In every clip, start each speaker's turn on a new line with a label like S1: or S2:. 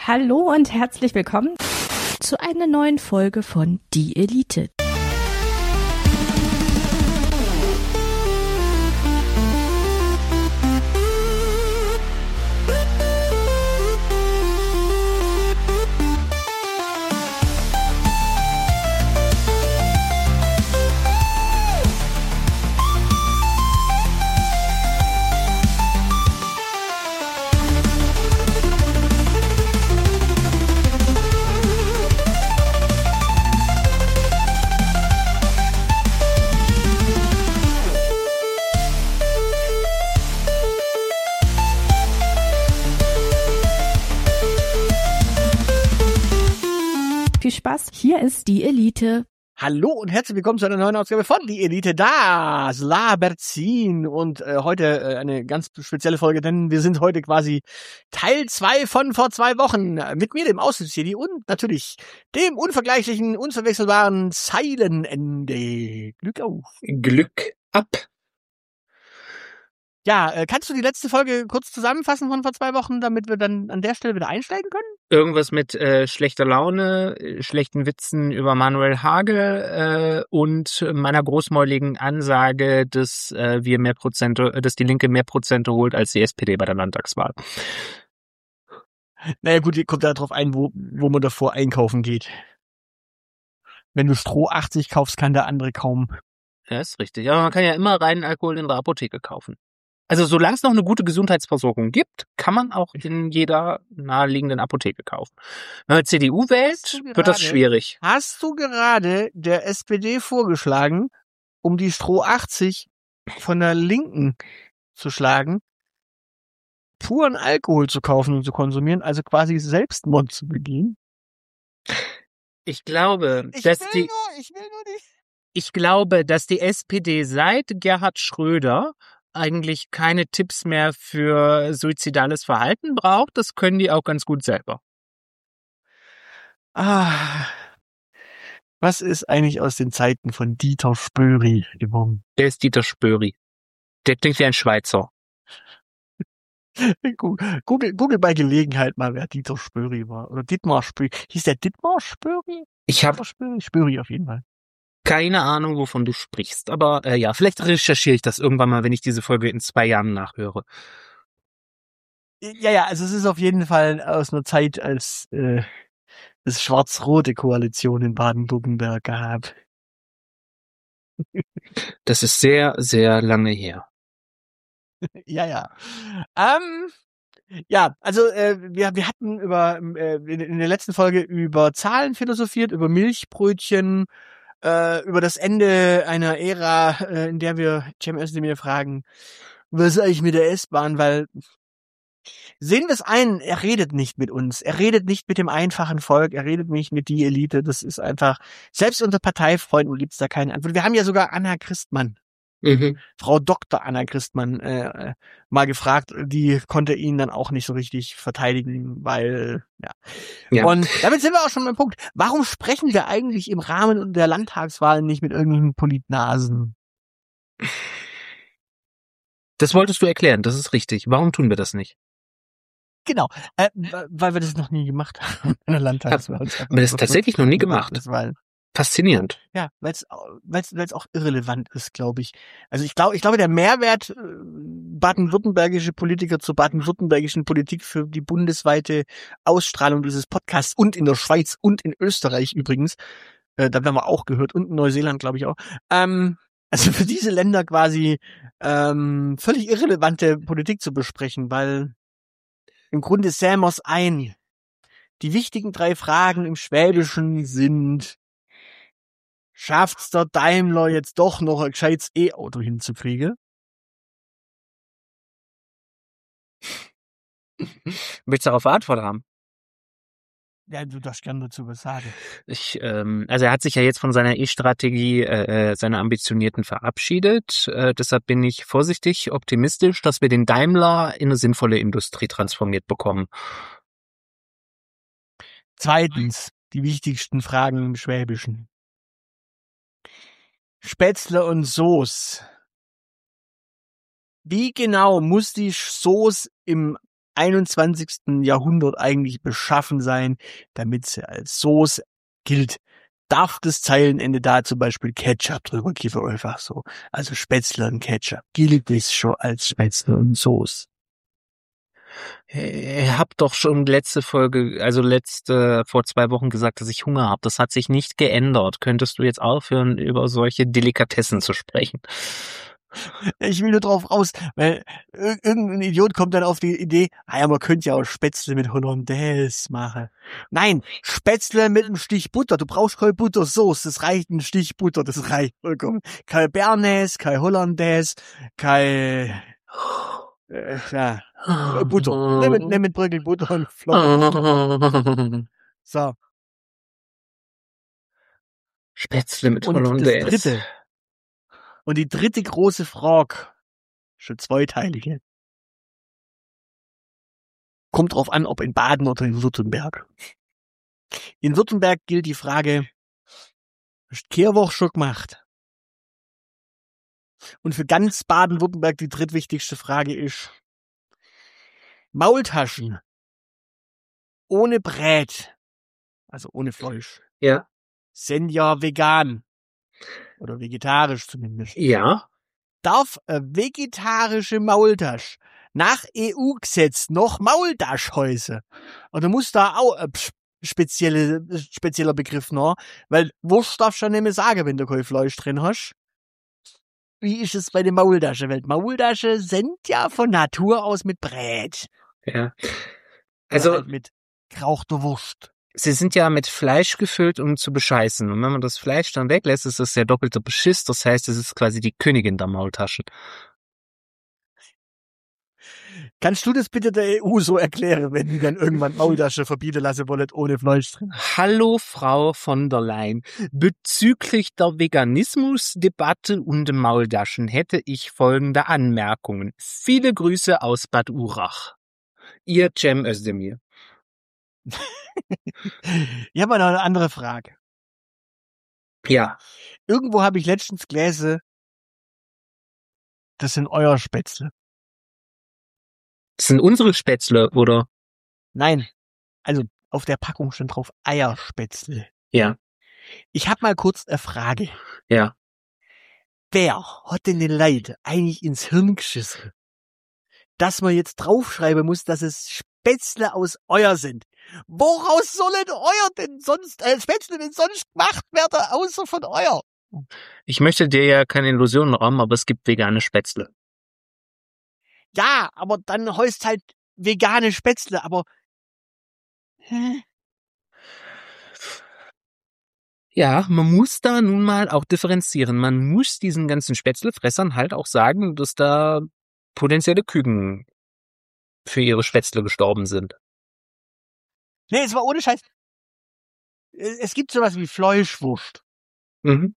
S1: Hallo und herzlich willkommen zu einer neuen Folge von Die Elite. Viel Spaß, hier ist Die Elite.
S2: Hallo und herzlich willkommen zu einer neuen Ausgabe von Die Elite, das Laberzin. Und heute eine ganz spezielle Folge, denn wir sind heute quasi Teil 2 von vor 2 Wochen. Mit mir, dem Aussichtsjedi, und natürlich dem unvergleichlichen, unverwechselbaren Zeilenende. Glück auf.
S3: Glück ab.
S2: Ja, kannst du die letzte Folge kurz zusammenfassen von vor 2 Wochen, damit wir dann an der Stelle wieder einsteigen können?
S3: Irgendwas mit schlechter Laune, schlechten Witzen über Manuel Hagel und meiner großmäuligen Ansage, dass dass die Linke mehr Prozente holt als die SPD bei der Landtagswahl.
S2: Naja gut, kommt ja darauf ein, wo man davor einkaufen geht. Wenn du Stroh 80 kaufst, kann der andere kaum.
S3: Ja, ist richtig. Aber man kann ja immer reinen Alkohol in der Apotheke kaufen. Also solange es noch eine gute Gesundheitsversorgung gibt, kann man auch in jeder naheliegenden Apotheke kaufen. Wenn man CDU wählt, wird das schwierig.
S2: Hast du gerade der SPD vorgeschlagen, um die Stroh 80 von der Linken zu schlagen, puren Alkohol zu kaufen und zu konsumieren, also quasi Selbstmord zu begehen?
S3: Ich glaube, dass die SPD seit Gerhard Schröder eigentlich keine Tipps mehr für suizidales Verhalten braucht. Das können die auch ganz gut selber.
S2: Was ist eigentlich aus den Zeiten von Dieter Spöri geworden?
S3: Der ist Dieter Spöri. Der klingt wie ein Schweizer.
S2: Google bei Gelegenheit mal, wer Dieter Spöri war. Oder Dietmar Spöri. Hieß der Dietmar Spöri?
S3: Ich habe
S2: Spöri auf jeden Fall.
S3: Keine Ahnung, wovon du sprichst. Aber ja, vielleicht recherchiere ich das irgendwann mal, wenn ich diese Folge in 2 Jahren nachhöre.
S2: Ja, also es ist auf jeden Fall aus einer Zeit, als es schwarz-rote Koalition in Baden-Württemberg gab.
S3: Das ist sehr, sehr lange her.
S2: Ja. Ja, also wir hatten in der letzten Folge über Zahlen philosophiert, über Milchbrötchen, über das Ende einer Ära, in der wir Cem Özdemir fragen, was ist eigentlich mit der S-Bahn, weil sehen wir es ein, er redet nicht mit uns, er redet nicht mit dem einfachen Volk, er redet nicht mit die Elite, das ist einfach, selbst unter Parteifreunden gibt's da keine Antwort. Wir haben ja sogar Anna Christmann, Frau Dr. Anna Christmann, mal gefragt, die konnte ihn dann auch nicht so richtig verteidigen, weil, ja. Und damit sind wir auch schon beim Punkt. Warum sprechen wir eigentlich im Rahmen der Landtagswahlen nicht mit irgendwelchen Politnasen?
S3: Das wolltest du erklären, das ist richtig. Warum tun wir das nicht?
S2: Genau, weil wir das noch nie gemacht haben in der Landtagswahl.
S3: Haben wir das tatsächlich noch nie gemacht? Faszinierend.
S2: Ja, weil es auch irrelevant ist, glaube ich. Also ich glaube, der Mehrwert baden-württembergische Politiker zur baden-württembergischen Politik für die bundesweite Ausstrahlung dieses Podcasts und in der Schweiz und in Österreich übrigens, da werden wir auch gehört, und in Neuseeland, glaube ich auch. Also für diese Länder quasi völlig irrelevante Politik zu besprechen, weil im Grunde sähen wir es ein. Die wichtigen 3 Fragen im Schwäbischen sind: Schafft's der Daimler jetzt doch noch ein gescheites E-Auto hinzukriegen?
S3: Willst du darauf eine Antwort haben?
S2: Ja, du darfst gerne dazu was sagen.
S3: Also er hat sich ja jetzt von seiner E-Strategie, seiner ambitionierten verabschiedet. Deshalb bin ich vorsichtig optimistisch, dass wir den Daimler in eine sinnvolle Industrie transformiert bekommen.
S2: Zweitens, die wichtigsten Fragen im Schwäbischen. Spätzle und Soße. Wie genau muss die Soße im 21. Jahrhundert eigentlich beschaffen sein, damit sie als Sauce gilt? Darf das Zeilenende da zum Beispiel Ketchup drüber kiffen, einfach so? Also Spätzle und Ketchup. Gilt das schon als Spätzle und Sauce?
S3: Ich hab doch schon vor 2 Wochen gesagt, dass ich Hunger habe. Das hat sich nicht geändert. Könntest du jetzt aufhören, über solche Delikatessen zu sprechen?
S2: Ich will nur drauf raus, weil irgendein Idiot kommt dann auf die Idee, ja, man könnte ja auch Spätzle mit Hollandaise machen. Nein, Spätzle mit einem Stich Butter. Du brauchst keine Buttersauce, das reicht ein Stich Butter, das reicht vollkommen. Kein Bernays, kein Hollandaise, kein Butter. Nimm mit Bröckel Butter und Flocken. So.
S3: Spätzle mit
S2: Und
S3: Hollandaise.
S2: Die dritte große Frage, schon zweiteilige. Kommt drauf an, ob in Baden oder in Württemberg. In Württemberg gilt die Frage, hast du Kehrwoch schon gemacht? Und für ganz Baden-Württemberg die drittwichtigste Frage ist, Maultaschen ohne Brät, also ohne Fleisch,
S3: Ja.
S2: sind ja vegan. Oder vegetarisch zumindest.
S3: Ja.
S2: Darf eine vegetarische Maultasche nach EU-Gesetz noch Maultasch heißen? Oder muss da auch ein spezieller Begriff noch? Weil Wurst darfst du ja nicht mehr sagen, wenn du kein Fleisch drin hast. Wie ist es bei den Maultaschen? Weil Maultaschen sind ja von Natur aus mit Brät.
S3: Ja.
S2: Also
S3: Also
S2: halt mit gerauchter Wurst.
S3: sie sind ja mit Fleisch gefüllt, um zu bescheißen. Und wenn man das Fleisch dann weglässt, ist das der doppelte Beschiss. Das heißt, es ist quasi die Königin der Maultaschen.
S2: Kannst du das bitte der EU so erklären, wenn die dann irgendwann Maultasche verbieten lassen wollen, ohne Fleisch drin?
S3: Hallo, Frau von der Leyen. Bezüglich der Veganismusdebatte und Maultaschen hätte ich folgende Anmerkungen. Viele Grüße aus Bad Urach. Ihr Cem Özdemir.
S2: Ich habe noch eine andere Frage.
S3: Ja.
S2: Irgendwo habe ich letztens gelesen, das sind euer Spätzle.
S3: Das sind unsere Spätzle, oder?
S2: Nein, also auf der Packung stand drauf Eierspätzle.
S3: Ja.
S2: Ich habe mal kurz eine Frage.
S3: Ja.
S2: Wer hat denn den Leid eigentlich ins Hirn geschissen, dass man jetzt draufschreiben muss, dass es Spätzle aus Eier sind? Woraus sollen Eier denn sonst, Spätzle denn sonst gemacht werden, außer von Eier?
S3: Ich möchte dir ja keine Illusionen rauben, aber es gibt vegane Spätzle.
S2: Ja, aber dann heißt halt vegane Spätzle, aber
S3: Ja, man muss da nun mal auch differenzieren. Man muss diesen ganzen Spätzlefressern halt auch sagen, dass da potenzielle Küken für ihre Spätzle gestorben sind.
S2: nee, es war ohne Scheiß. Es gibt sowas wie Fleischwurst.
S3: Mhm.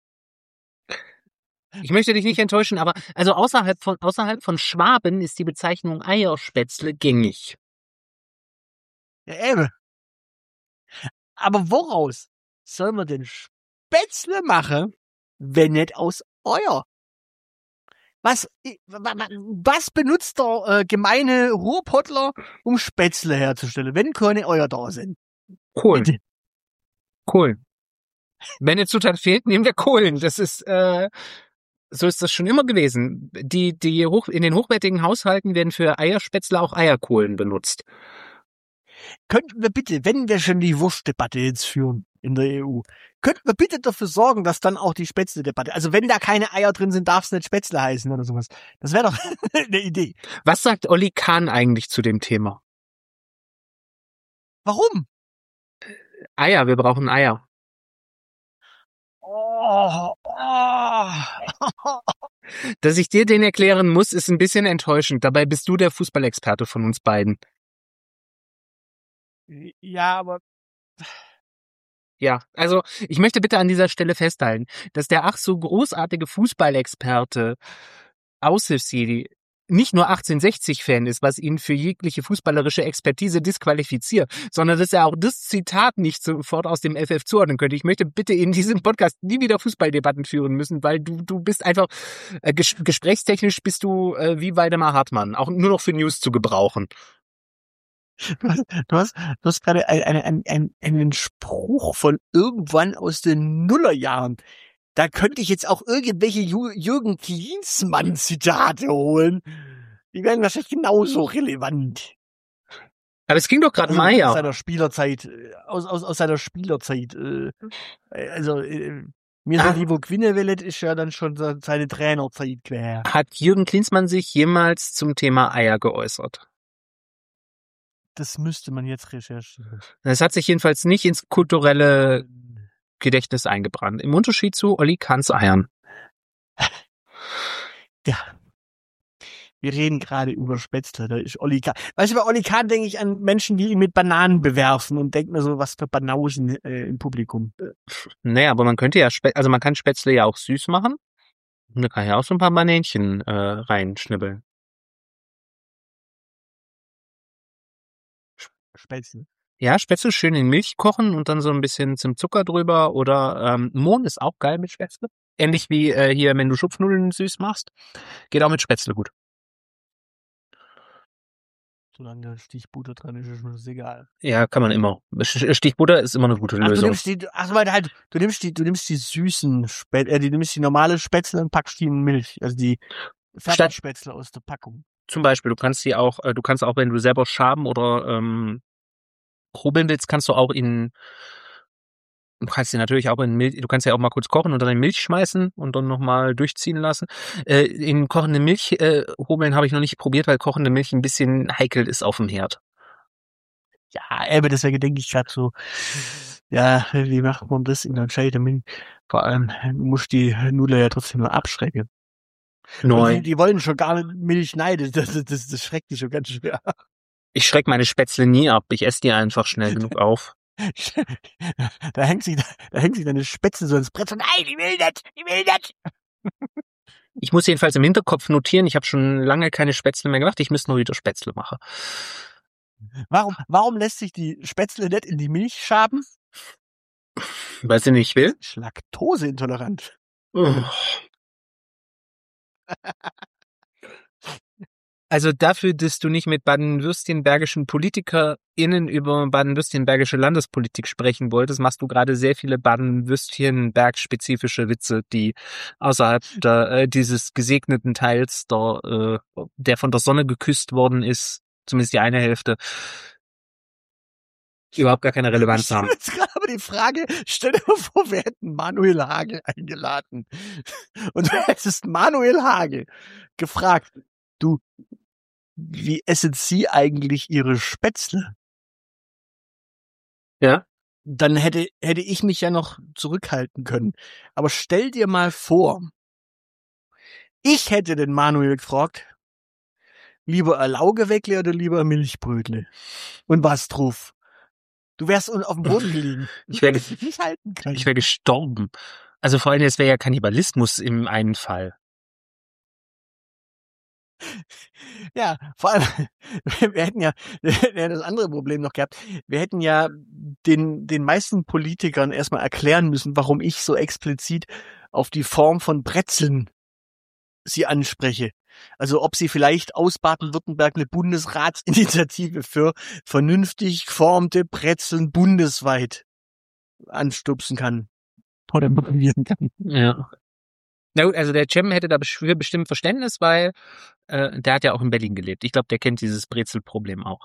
S3: Ich möchte dich nicht enttäuschen, aber also außerhalb von Schwaben ist die Bezeichnung Eierspätzle gängig.
S2: Ja, eben. Aber woraus soll man denn Spätzle machen, wenn nicht aus Eier? Was benutzt der gemeine Ruhrpottler, um Spätzle herzustellen, wenn keine Eier da sind?
S3: Kohlen.
S2: Bitte.
S3: Kohlen. Wenn eine Zutat fehlt, nehmen wir Kohlen. Das ist, so ist das schon immer gewesen. In den hochwertigen Haushalten werden für Eierspätzle auch Eierkohlen benutzt.
S2: Könnten wir bitte, wenn wir schon die Wurstdebatte jetzt führen in der EU, könnten wir bitte dafür sorgen, dass dann auch die Spätzle-Debatte, also wenn da keine Eier drin sind, darf es nicht Spätzle heißen oder sowas. Das wäre doch eine Idee.
S3: Was sagt Olli Kahn eigentlich zu dem Thema?
S2: Warum?
S3: Eier, wir brauchen Eier.
S2: Oh.
S3: Dass ich dir den erklären muss, ist ein bisschen enttäuschend. Dabei bist du der Fußballexperte von uns beiden.
S2: Ja, aber
S3: Ja, also ich möchte bitte an dieser Stelle festhalten, dass der ach so großartige Fußballexperte Aushilfsjedi nicht nur 1860-Fan ist, was ihn für jegliche fußballerische Expertise disqualifiziert, sondern dass er auch das Zitat nicht sofort aus dem FF zuordnen könnte. Ich möchte bitte in diesem Podcast nie wieder Fußballdebatten führen müssen, weil du bist einfach, gesprächstechnisch bist du wie Waldemar Hartmann, auch nur noch für News zu gebrauchen.
S2: Du hast gerade einen Spruch von irgendwann aus den Nullerjahren. Da könnte ich jetzt auch irgendwelche Jürgen Klinsmann-Zitate holen. Die wären wahrscheinlich genauso relevant.
S3: Aber es ging doch gerade
S2: Also
S3: Meier.
S2: aus seiner Spielerzeit, aus seiner Spielerzeit. Mir sind Ivo Quinnevellet ist ja dann schon seine Trainerzeit quer.
S3: Hat Jürgen Klinsmann sich jemals zum Thema Eier geäußert?
S2: Das müsste man jetzt recherchieren.
S3: Es hat sich jedenfalls nicht ins kulturelle Gedächtnis eingebrannt. Im Unterschied zu Olli Kahns Eiern.
S2: Ja. Wir reden gerade über Spätzle, da ist Olli Kahn. Weißt du, bei Olli Kahn denke ich an Menschen, die ihn mit Bananen bewerfen und denke mir so, was für Banausen im Publikum.
S3: Naja, aber man könnte ja, man kann Spätzle ja auch süß machen. Und da kann ja auch so ein paar Banänchen reinschnibbeln.
S2: Spätzle.
S3: Ja, Spätzle schön in Milch kochen und dann so ein bisschen zum Zucker drüber oder Mohn ist auch geil mit Spätzle. Ähnlich wie hier, wenn du Schupfnudeln süß machst. Geht auch mit Spätzle gut.
S2: Solange da Stichbutter dran ist, ist mir das egal.
S3: Ja, kann man immer. Stichbutter ist immer eine gute Lösung.
S2: Du nimmst die süßen Spätzle, du nimmst die normale Spätzle und packst die in Milch, also die Fertigspätzle aus der Packung.
S3: Zum Beispiel, du kannst auch, wenn du selber schaben oder hobeln willst, du kannst sie natürlich auch in Milch, du kannst ja auch mal kurz kochen und dann in Milch schmeißen und dann nochmal durchziehen lassen. In kochende Milch hobeln habe ich noch nicht probiert, weil kochende Milch ein bisschen heikel ist auf dem Herd.
S2: Ja, aber deswegen denke ich gerade so, ja, wie macht man das in der gescheiten Milch? Vor allem muss die Nudeln ja trotzdem noch abschrecken.
S3: Neu.
S2: Die wollen schon gar nicht Milch neiden, das schreckt die schon ganz schwer.
S3: Ich schreck meine Spätzle nie ab, ich esse die einfach schnell genug auf.
S2: Da hängt sich deine Spätzle so ins Brett und nein, die will nicht.
S3: Ich muss jedenfalls im Hinterkopf notieren, ich habe schon lange keine Spätzle mehr gemacht, ich müsste noch wieder Spätzle machen.
S2: Warum lässt sich die Spätzle nicht in die Milch schaben?
S3: Weil sie nicht will?
S2: Ist laktoseintolerant.
S3: Also dafür, dass du nicht mit baden-württembergischen PolitikerInnen über baden-württembergische Landespolitik sprechen wolltest, machst du gerade sehr viele Baden-Württemberg-spezifische Witze, die außerhalb dieses gesegneten Teils, der von der Sonne geküsst worden ist, zumindest die eine Hälfte, überhaupt gar keine Relevanz haben.
S2: Jetzt gerade aber die Frage, stell dir mal vor, wir hätten Manuel Hagel eingeladen. Und du hättest Manuel Hagel gefragt, du, wie essen Sie eigentlich Ihre Spätzle?
S3: Ja?
S2: Dann hätte ich mich ja noch zurückhalten können. Aber stell dir mal vor, ich hätte den Manuel gefragt, lieber ein Laugeweckle oder lieber ein Milchbrötle? Und was drauf? Du wärst auf dem Boden gelegen.
S3: Ich wäre
S2: nicht halten können.
S3: Ich wäre gestorben. Also vor allem, es wäre ja Kannibalismus im einen Fall.
S2: Ja, vor allem, wir hätten ja das andere Problem noch gehabt. Wir hätten ja den meisten Politikern erstmal erklären müssen, warum ich so explizit auf die Form von Brezeln sie anspreche. Also ob sie vielleicht aus Baden-Württemberg eine Bundesratsinitiative für vernünftig geformte Brezeln bundesweit anstupsen kann. Oder motivieren kann.
S3: Ja. Na gut, also der Cem hätte da bestimmt Verständnis, weil der hat ja auch in Berlin gelebt. Ich glaube, der kennt dieses Brezelproblem auch.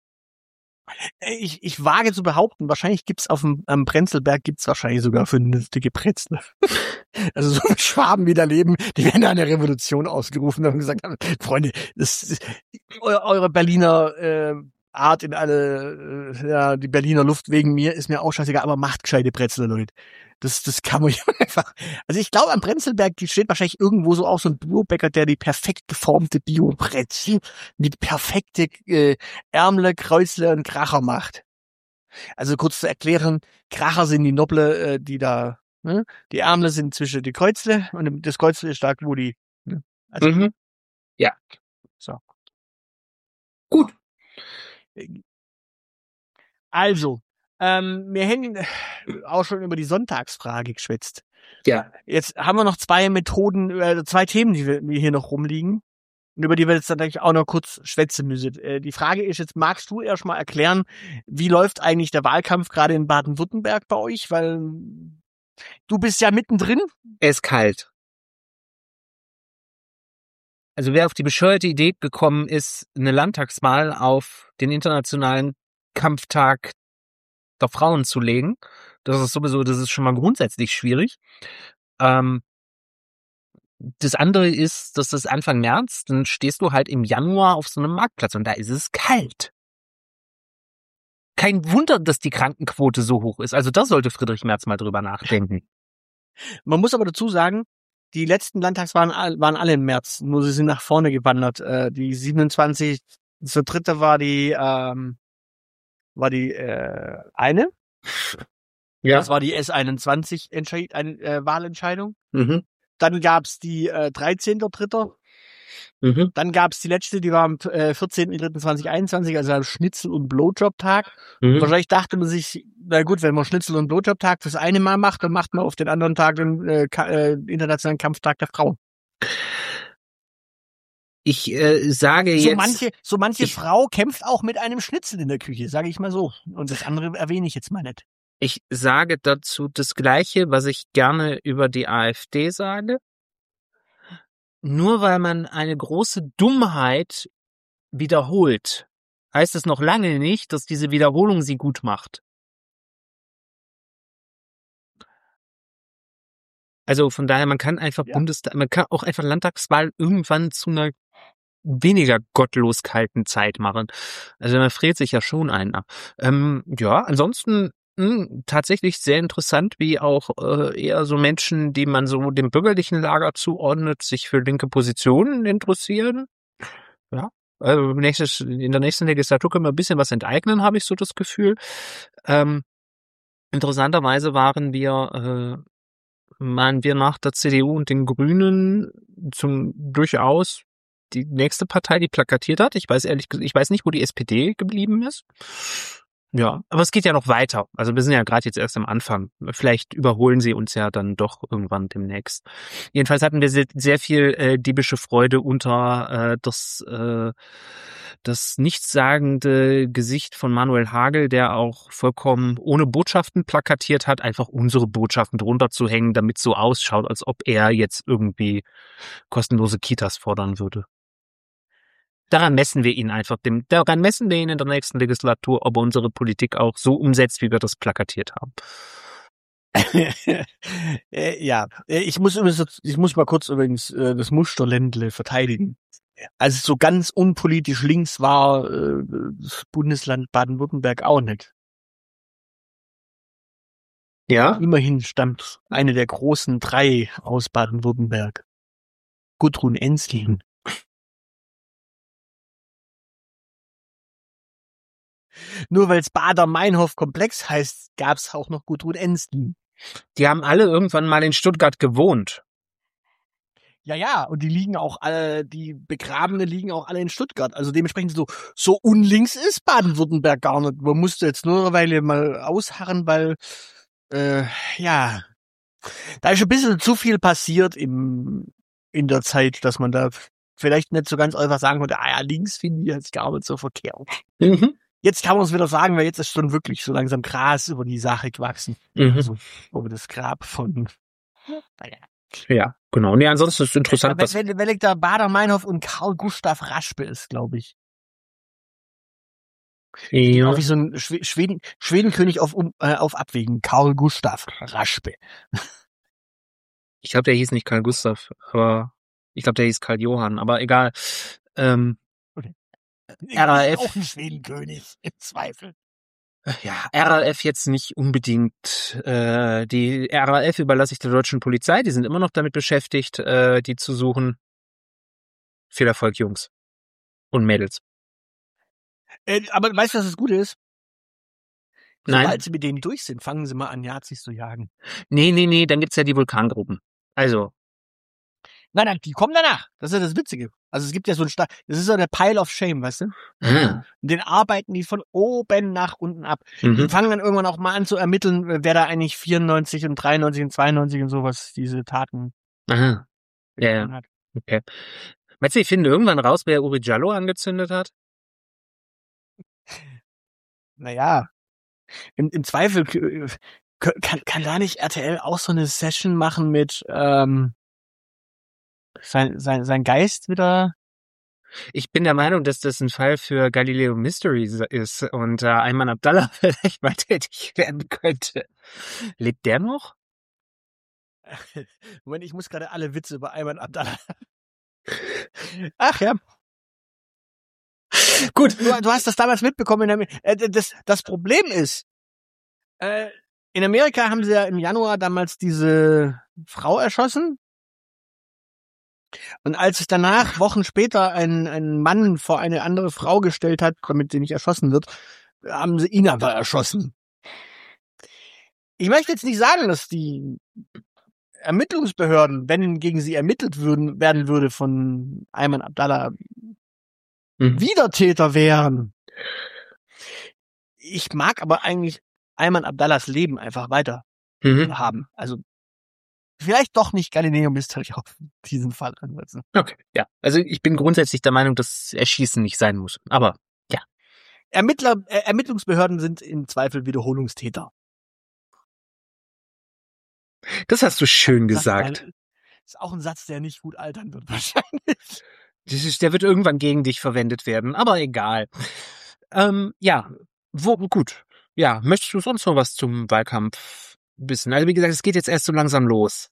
S2: Ich wage zu behaupten, wahrscheinlich gibt's am Prenzlberg gibt's wahrscheinlich sogar vernünftige Brezel. Also so Schwaben, die da leben, die werden da eine Revolution ausgerufen und gesagt haben, Freunde, eure Berliner Art in alle, die Berliner Luft wegen mir ist mir auch scheißegal, aber macht gescheite Brezel, Leute. Das kann man ja einfach. Also ich glaube, am Prenzlberg steht wahrscheinlich irgendwo so auch so ein Biobäcker, der die perfekt geformte Bio-Brezel mit perfekte Ärmle, Kreuzle und Kracher macht. Also kurz zu erklären, Kracher sind die Noble, die da, ne? Die Ärmle sind zwischen die Kreuzle und das Kreuzle ist da, wo die. Ne? Also,
S3: Ja.
S2: So.
S3: Gut.
S2: Also, wir haben auch schon über die Sonntagsfrage geschwätzt.
S3: Ja.
S2: Jetzt haben wir noch zwei Themen, die hier noch rumliegen. und über die wir jetzt natürlich auch noch kurz schwätzen müssen. Die Frage ist jetzt, magst du erst mal erklären, wie läuft eigentlich der Wahlkampf gerade in Baden-Württemberg bei euch? Weil du bist ja mittendrin.
S3: Er ist kalt. Also wer auf die bescheuerte Idee gekommen ist, eine Landtagswahl auf den internationalen Kampftag der Frauen zu legen, das ist schon mal grundsätzlich schwierig. Das andere ist, dass das Anfang März, dann stehst du halt im Januar auf so einem Marktplatz und da ist es kalt. Kein Wunder, dass die Krankenquote so hoch ist. Also da sollte Friedrich Merz mal drüber nachdenken.
S2: Man muss aber dazu sagen, die letzten Landtagswahlen waren alle im März, nur sie sind nach vorne gewandert. Die 27, zur dritte war die eine.
S3: Ja.
S2: Das war die S21 Wahlentscheidung.
S3: Mhm.
S2: Dann gab's die 13.3.
S3: Mhm.
S2: Dann gab's die letzte, die war am 14.3.2021, also am Schnitzel- und Blowjob-Tag.
S3: Mhm.
S2: Wahrscheinlich dachte man sich, na gut, wenn man Schnitzel- und Blowjob-Tag das eine Mal macht, dann macht man auf den anderen Tag den Internationalen Kampftag der Frauen.
S3: Ich sage
S2: So
S3: jetzt...
S2: manche Frau kämpft auch mit einem Schnitzel in der Küche, sage ich mal so. Und das andere erwähne ich jetzt mal nicht.
S3: Ich sage dazu das Gleiche, was ich gerne über die AfD sage. Nur weil man eine große Dummheit wiederholt, heißt es noch lange nicht, dass diese Wiederholung sie gut macht. Also von daher, man kann einfach man kann auch einfach Landtagswahl irgendwann zu einer weniger gottlos kalten Zeit machen. Also man friert sich ja schon einer. Ja, ansonsten tatsächlich sehr interessant, wie auch eher so Menschen, die man so dem bürgerlichen Lager zuordnet, sich für linke Positionen interessieren. Ja, also in der nächsten Legislatur können wir ein bisschen was enteignen, habe ich so das Gefühl. Interessanterweise waren wir nach der CDU und den Grünen durchaus die nächste Partei, die plakatiert hat. Ich weiß nicht, wo die SPD geblieben ist. Ja, aber es geht ja noch weiter. Also wir sind ja gerade jetzt erst am Anfang. Vielleicht überholen sie uns ja dann doch irgendwann demnächst. Jedenfalls hatten wir sehr viel diebische Freude unter das nichtssagende Gesicht von Manuel Hagel, der auch vollkommen ohne Botschaften plakatiert hat, einfach unsere Botschaften drunter zu hängen, damit so ausschaut, als ob er jetzt irgendwie kostenlose Kitas fordern würde. Daran messen wir ihn in der nächsten Legislatur, ob er unsere Politik auch so umsetzt, wie wir das plakatiert haben.
S2: Ja, ich muss mal kurz übrigens das Musterländle verteidigen. Also so ganz unpolitisch links war das Bundesland Baden-Württemberg auch nicht.
S3: Ja?
S2: Immerhin stammt eine der großen drei aus Baden-Württemberg. Gudrun Ensslin. Nur weil es Bader-Meinhof-Komplex heißt, gab's auch noch Gudrun Ensslin.
S3: Die haben alle irgendwann mal in Stuttgart gewohnt.
S2: Ja, und die liegen auch alle, die Begrabene liegen auch alle in Stuttgart. Also dementsprechend so unlinks ist Baden-Württemberg gar nicht. Man musste jetzt nur eine Weile mal ausharren, weil, ja, da ist ein bisschen zu viel passiert in der Zeit, dass man da vielleicht nicht so ganz einfach sagen konnte, ja, links finde ich jetzt gar nicht so verkehrt.
S3: Mhm.
S2: Jetzt kann man es wieder sagen, weil jetzt ist schon wirklich so langsam Gras über die Sache gewachsen.
S3: Mhm.
S2: Also über das Grab von, naja.
S3: Ja, genau. Nee, ansonsten ist es interessant, was...
S2: Wenn ich da Bader-Meinhof und Karl Gustav Raspe ist, glaube ich.
S3: Ja.
S2: Auch wie so ein Schwedenkönig auf Abwägen. Karl Gustav Raspe.
S3: Ich glaube, der hieß nicht Karl Gustav, aber ich glaube, der hieß Karl Johann, aber egal.
S2: Okay.
S3: RAF.
S2: Auch ein Schwedenkönig, im Zweifel.
S3: Ja, RAF jetzt nicht unbedingt. Die RAF überlasse ich der deutschen Polizei, die sind immer noch damit beschäftigt, die zu suchen. Viel Erfolg, Jungs und Mädels.
S2: Aber weißt du, was das Gute ist?
S3: Nein.
S2: Sobald sie mit denen durch sind, fangen sie mal an, Nazis zu jagen.
S3: Nee, dann gibt's ja die Vulkangruppen. Also.
S2: Nein, die kommen danach. Das ist ja das Witzige. Also es gibt ja so ein das ist so der Pile of Shame, weißt du?
S3: Ah.
S2: Und den arbeiten die von oben nach unten ab.
S3: Mhm.
S2: Die fangen dann irgendwann auch mal an zu ermitteln, wer da eigentlich 94 und 93 und 92 und sowas diese Taten
S3: Aha. Ja.
S2: hat.
S3: Okay. Meinst du, ich finde irgendwann raus, wer Uri Jallo angezündet hat?
S2: Naja, im Zweifel kann da nicht RTL auch so eine Session machen mit sein Geist wieder?
S3: Ich bin der Meinung, dass das ein Fall für Galileo Mysteries ist und Ayman Abdallah vielleicht mal tätig werden könnte. Lebt der noch?
S2: Moment, ich muss gerade alle Witze über Ayman Abdallah. Ach ja. Gut, du hast das damals mitbekommen. Das Problem ist, in Amerika haben sie ja im Januar damals diese Frau erschossen. Und als sich danach Wochen später ein Mann vor eine andere Frau gestellt hat, damit sie nicht erschossen wird, haben sie ihn aber erschossen. Ich möchte jetzt nicht sagen, dass die Ermittlungsbehörden, wenn gegen sie ermittelt werden würde von Ayman Abdallah, Wiedertäter wären. Ich mag aber eigentlich Ayman Abdallahs Leben einfach weiter haben. Also vielleicht doch nicht Galileo Mystery auf diesen Fall ansetzen.
S3: Okay, ja. Also ich bin grundsätzlich der Meinung, dass Erschießen nicht sein muss. Aber ja.
S2: Ermittlungsbehörden sind im Zweifel Wiederholungstäter.
S3: Das hast du schön gesagt.
S2: Ist auch ein Satz, der nicht gut altern wird wahrscheinlich.
S3: Der wird irgendwann gegen dich verwendet werden, aber egal. Ja, gut. Ja, möchtest du sonst noch was zum Wahlkampf wissen? Also wie gesagt, es geht jetzt erst so langsam los.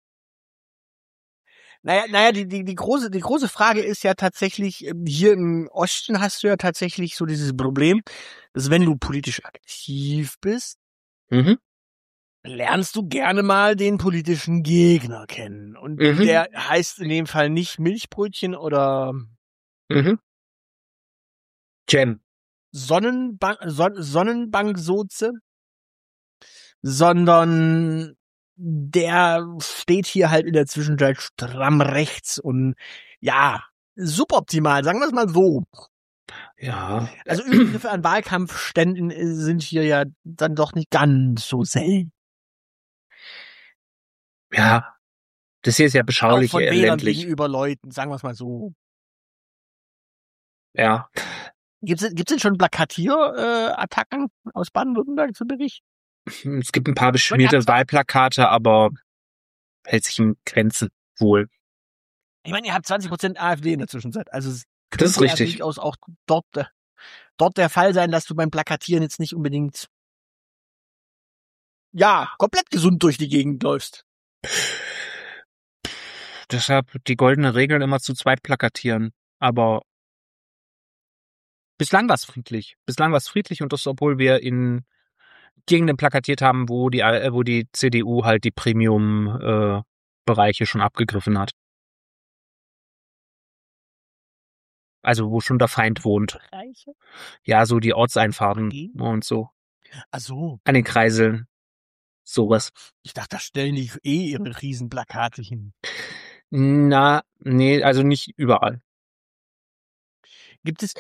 S2: Naja, die große Frage ist ja tatsächlich, hier im Osten hast du ja tatsächlich so dieses Problem, dass wenn du politisch aktiv bist, lernst du gerne mal den politischen Gegner kennen. Und der heißt in dem Fall nicht Milchbrötchen oder
S3: Jam.
S2: Sonnenbanksoße, sondern der steht hier halt in der Zwischenzeit stramm rechts und ja, suboptimal, sagen wir es mal so.
S3: Ja.
S2: Also Übergriffe an Wahlkampfständen sind hier ja dann doch nicht ganz so selten.
S3: Ja, das hier ist ja beschaulich
S2: auch von Wählern
S3: ländlich.
S2: Gegenüber Leuten, sagen wir es mal so.
S3: Ja.
S2: Gibt's denn schon Plakatierattacken aus Baden-Württemberg zu berichten?
S3: Es gibt ein paar beschmierte Wahlplakate, aber hält sich in Grenzen wohl.
S2: Ich meine, ihr habt 20% AfD in der Zwischenzeit. Also es
S3: das ist richtig.
S2: Durchaus auch dort der Fall sein, dass du beim Plakatieren jetzt nicht unbedingt komplett gesund durch die Gegend läufst.
S3: Deshalb die goldene Regel immer zu zweit plakatieren. Aber bislang war es friedlich. Und das, obwohl wir in Gegenden plakatiert haben, wo die CDU halt die Premium-Bereiche schon abgegriffen hat. Also wo schon der Feind wohnt.
S2: Bereiche?
S3: Ja, so die Ortseinfahrten und so.
S2: Ach so.
S3: An den Kreiseln. Sowas.
S2: Ich dachte, da stellen die ihre Riesenplakate hin.
S3: Nee, also nicht überall.
S2: Gibt es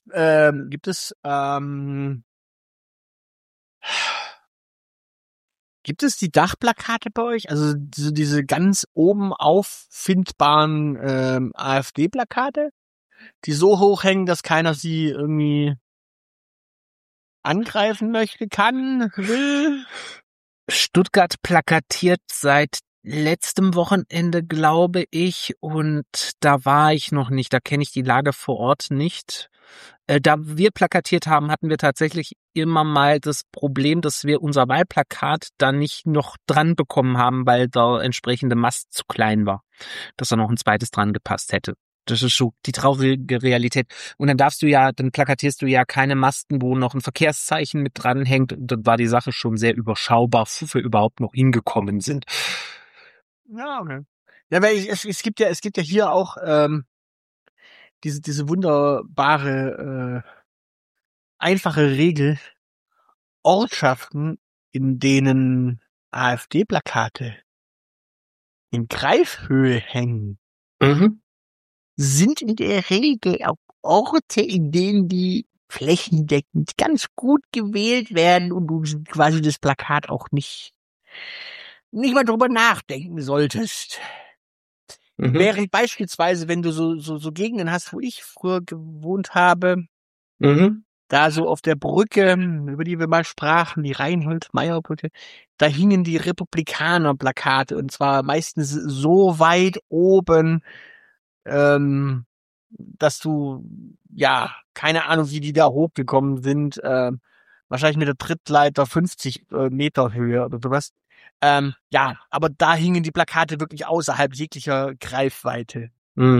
S2: die Dachplakate bei euch? Also diese ganz oben auffindbaren AfD-Plakate, die so hoch hängen, dass keiner sie irgendwie angreifen möchte, will?
S3: Stuttgart plakatiert seit letztem Wochenende, glaube ich, und da war ich noch nicht, da kenne ich die Lage vor Ort nicht. Da wir plakatiert haben, hatten wir tatsächlich immer mal das Problem, dass wir unser Wahlplakat da nicht noch dran bekommen haben, weil der entsprechende Mast zu klein war, dass da noch ein zweites dran gepasst hätte. Das ist so die traurige Realität. Und dann dann plakatierst du ja keine Masten, wo noch ein Verkehrszeichen mit dran hängt. Und dann war die Sache schon sehr überschaubar, wo wir überhaupt noch hingekommen sind.
S2: Ja, okay. Ja, weil es gibt ja hier auch diese wunderbare einfache Regel: Ortschaften, in denen AfD-Plakate in Greifhöhe hängen, sind in der Regel auch Orte, in denen die flächendeckend ganz gut gewählt werden und du quasi das Plakat auch nicht mal drüber nachdenken solltest. Während beispielsweise, wenn du so Gegenden hast, wo ich früher gewohnt habe, da so auf der Brücke, über die wir mal sprachen, die Reinhold-Meyer-Brücke, da hingen die Republikaner-Plakate und zwar meistens so weit oben, dass du, ja, keine Ahnung, wie die da hochgekommen sind, wahrscheinlich mit der Trittleiter 50 Meter Höhe oder sowas. Ja, aber da hingen die Plakate wirklich außerhalb jeglicher Greifweite.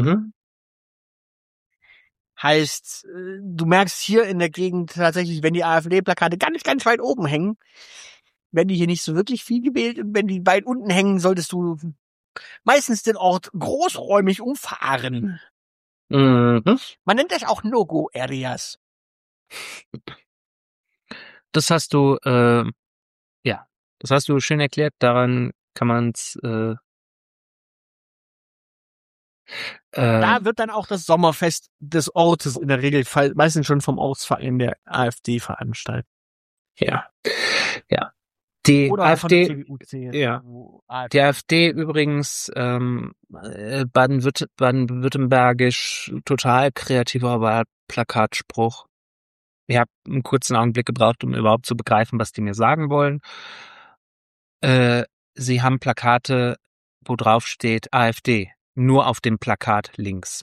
S2: Heißt, du merkst hier in der Gegend tatsächlich, wenn die AfD-Plakate ganz, ganz weit oben hängen, werden die hier nicht so wirklich viel gewählt. Und wenn die weit unten hängen, solltest du meistens den Ort großräumig umfahren. Man nennt das auch No-Go-Areas.
S3: Das hast du, das hast du schön erklärt. Daran kann man's,
S2: da wird dann auch das Sommerfest des Ortes in der Regel meistens schon vom Ortsverein der AfD veranstaltet.
S3: Ja. Die
S2: Oder
S3: AfD,
S2: von der CDU,
S3: ja. Die AfD übrigens, baden-württembergisch, total kreativer Wahlplakatspruch. Ich habe einen kurzen Augenblick gebraucht, um überhaupt zu begreifen, was die mir sagen wollen. Sie haben Plakate, wo drauf steht AfD. Nur auf dem Plakat links.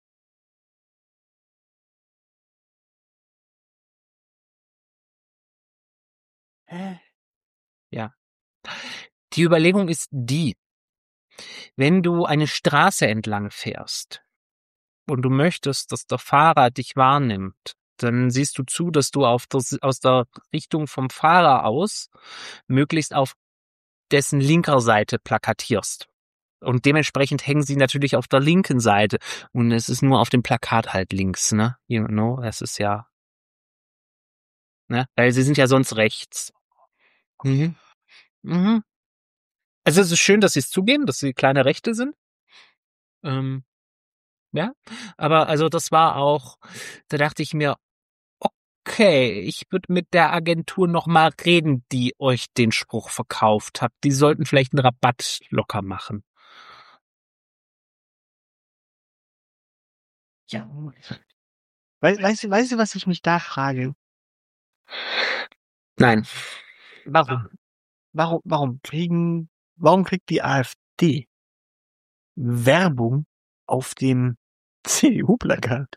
S3: Ja. Die Überlegung ist die, wenn du eine Straße entlang fährst und du möchtest, dass der Fahrer dich wahrnimmt, dann siehst du zu, dass du aus der Richtung vom Fahrer aus möglichst auf dessen linker Seite plakatierst. Und dementsprechend hängen sie natürlich auf der linken Seite. Und es ist nur auf dem Plakat halt links, ne? You know, es ist ja, ne? Weil sie sind ja sonst rechts. Also es ist schön, dass sie es zugeben, dass sie kleine Rechte sind. Ja, aber also das war auch, da dachte ich mir, okay, ich würde mit der Agentur noch mal reden, die euch den Spruch verkauft hat. Die sollten vielleicht einen Rabatt locker machen.
S2: Ja. Weißt du, was ich mich da frage?
S3: Nein.
S2: Warum kriegt die AfD Werbung auf dem CDU-Plakat?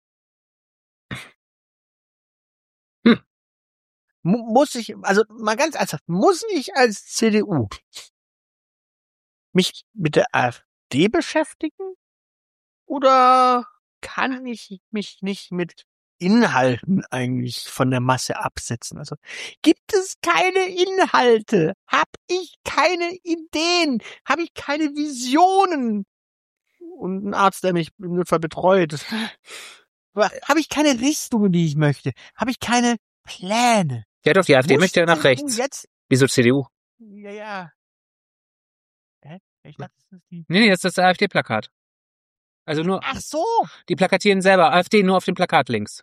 S2: Muss ich, also mal ganz ernsthaft, muss ich als CDU mich mit der AfD beschäftigen? Oder kann ich mich nicht mit Inhalten eigentlich von der Masse absetzen? Also gibt es keine Inhalte? Hab ich keine Ideen? Habe ich keine Visionen? Und ein Arzt, der mich im Notfall betreut. Habe ich keine Richtung, die ich möchte? Habe ich keine Pläne?
S3: Ja doch, die AfD möchte ja nach rechts. Wieso CDU?
S2: Ja. Hä? Ich dachte, das ist die...
S3: Nee, das ist das AfD-Plakat. Also nur.
S2: Ach so!
S3: Die plakatieren selber AfD nur auf dem Plakat links.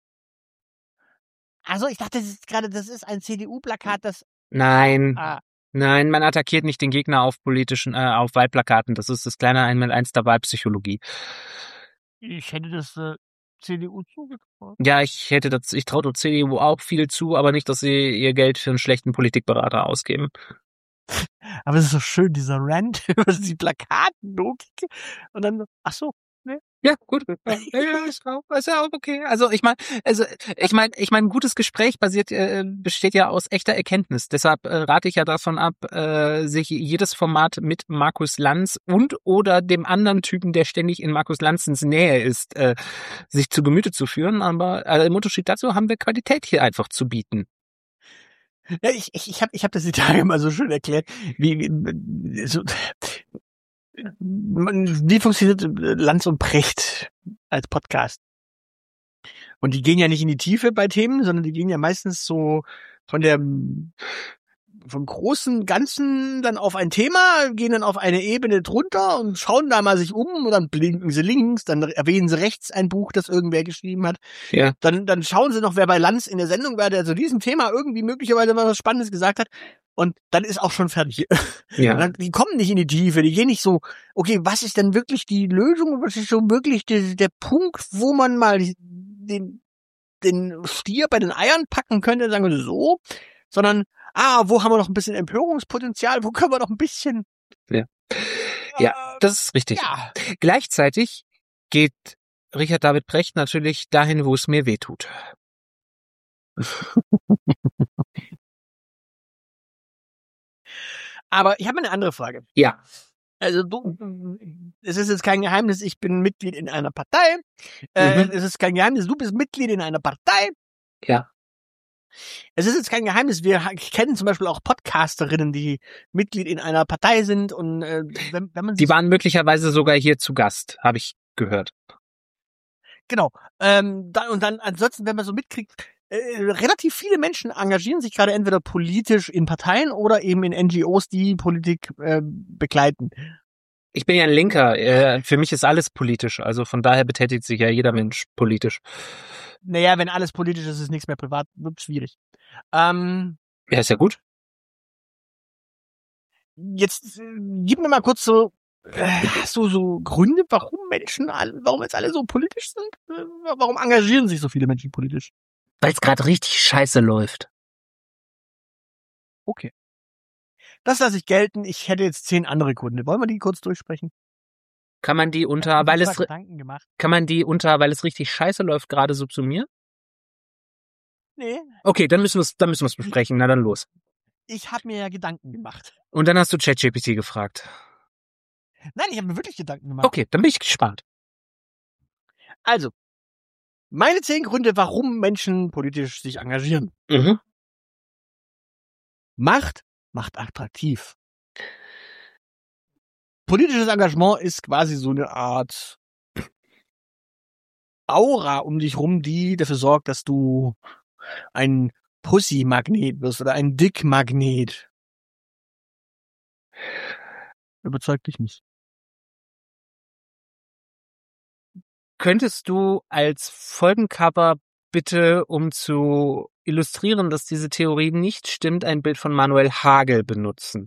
S2: Also ich dachte, das ist ein CDU-Plakat, das...
S3: Nein. Nein, man attackiert nicht den Gegner auf auf Wahlplakaten. Das ist das kleine 1x1 der Wahlpsychologie.
S2: Ich hätte das CDU zugetraut.
S3: Ja, ich traue der CDU auch viel zu, aber nicht, dass sie ihr Geld für einen schlechten Politikberater ausgeben.
S2: Aber es ist so schön, dieser Rant über die Plakatenlogik. Und dann, ach so, ne?
S3: Ja, gut. Ja, ist ja auch okay. Also ich meine, ein gutes Gespräch besteht ja aus echter Erkenntnis. Deshalb rate ich ja davon ab, sich jedes Format mit Markus Lanz und oder dem anderen Typen, der ständig in Markus Lanzens Nähe ist, sich zu Gemüte zu führen. Aber im Unterschied dazu haben wir Qualität hier einfach zu bieten.
S2: Ja, ich hab das die Tage mal so schön erklärt, wie funktioniert Lanz und Precht als Podcast? Und die gehen ja nicht in die Tiefe bei Themen, sondern die gehen ja meistens so von der vom großen Ganzen dann auf ein Thema, gehen dann auf eine Ebene drunter und schauen da mal sich um und dann blinken sie links, dann erwähnen sie rechts ein Buch, das irgendwer geschrieben hat.
S3: Ja.
S2: Dann schauen sie noch, wer bei Lanz in der Sendung war, der zu diesem Thema irgendwie möglicherweise mal was Spannendes gesagt hat. Und dann ist auch schon fertig.
S3: Ja.
S2: Dann, die kommen nicht in die Tiefe, die gehen nicht so, okay, was ist denn wirklich die Lösung, was ist so wirklich der Punkt, wo man mal den Stier bei den Eiern packen könnte, sagen wir so, sondern, wo haben wir noch ein bisschen Empörungspotenzial, wo können wir noch ein bisschen...
S3: Ja, das ist richtig.
S2: Ja.
S3: Gleichzeitig geht Richard David Precht natürlich dahin, wo es mir wehtut.
S2: Aber ich habe eine andere Frage.
S3: Ja.
S2: Also es ist jetzt kein Geheimnis, ich bin Mitglied in einer Partei. Es ist kein Geheimnis, du bist Mitglied in einer Partei.
S3: Ja.
S2: Es ist jetzt kein Geheimnis, wir kennen zum Beispiel auch Podcasterinnen, die Mitglied in einer Partei sind und wenn man
S3: Die waren möglicherweise sogar hier zu Gast, habe ich gehört.
S2: Genau. Dann ansonsten, wenn man so mitkriegt, relativ viele Menschen engagieren sich gerade entweder politisch in Parteien oder eben in NGOs, die Politik begleiten.
S3: Ich bin ja ein Linker. Für mich ist alles politisch. Also von daher betätigt sich ja jeder Mensch politisch.
S2: Naja, wenn alles politisch ist, ist nichts mehr privat. Wird schwierig.
S3: Ja, ist ja gut.
S2: Jetzt gib mir mal kurz so Gründe, warum jetzt alle so politisch sind. Warum engagieren sich so viele Menschen politisch?
S3: Weil es gerade richtig scheiße läuft.
S2: Okay. Das lasse ich gelten. Ich hätte jetzt 10 andere Gründe. Wollen wir die kurz durchsprechen?
S3: Kann man die weil es richtig scheiße läuft, gerade subsumieren?
S2: Nee.
S3: Okay, dann müssen wir es besprechen. Na dann los.
S2: Ich habe mir ja Gedanken gemacht.
S3: Und dann hast du ChatGPT gefragt.
S2: Nein, ich habe mir wirklich Gedanken gemacht.
S3: Okay, dann bin ich gespannt.
S2: Also, meine 10 Gründe, warum Menschen politisch sich engagieren.
S3: Mhm.
S2: Macht attraktiv. Politisches Engagement ist quasi so eine Art Aura um dich rum, die dafür sorgt, dass du ein Pussy-Magnet wirst oder ein Dick-Magnet. Überzeugt dich nicht.
S3: Könntest du als Folgencover bitte, um zu illustrieren, dass diese Theorie nicht stimmt, ein Bild von Manuel Hagel benutzen?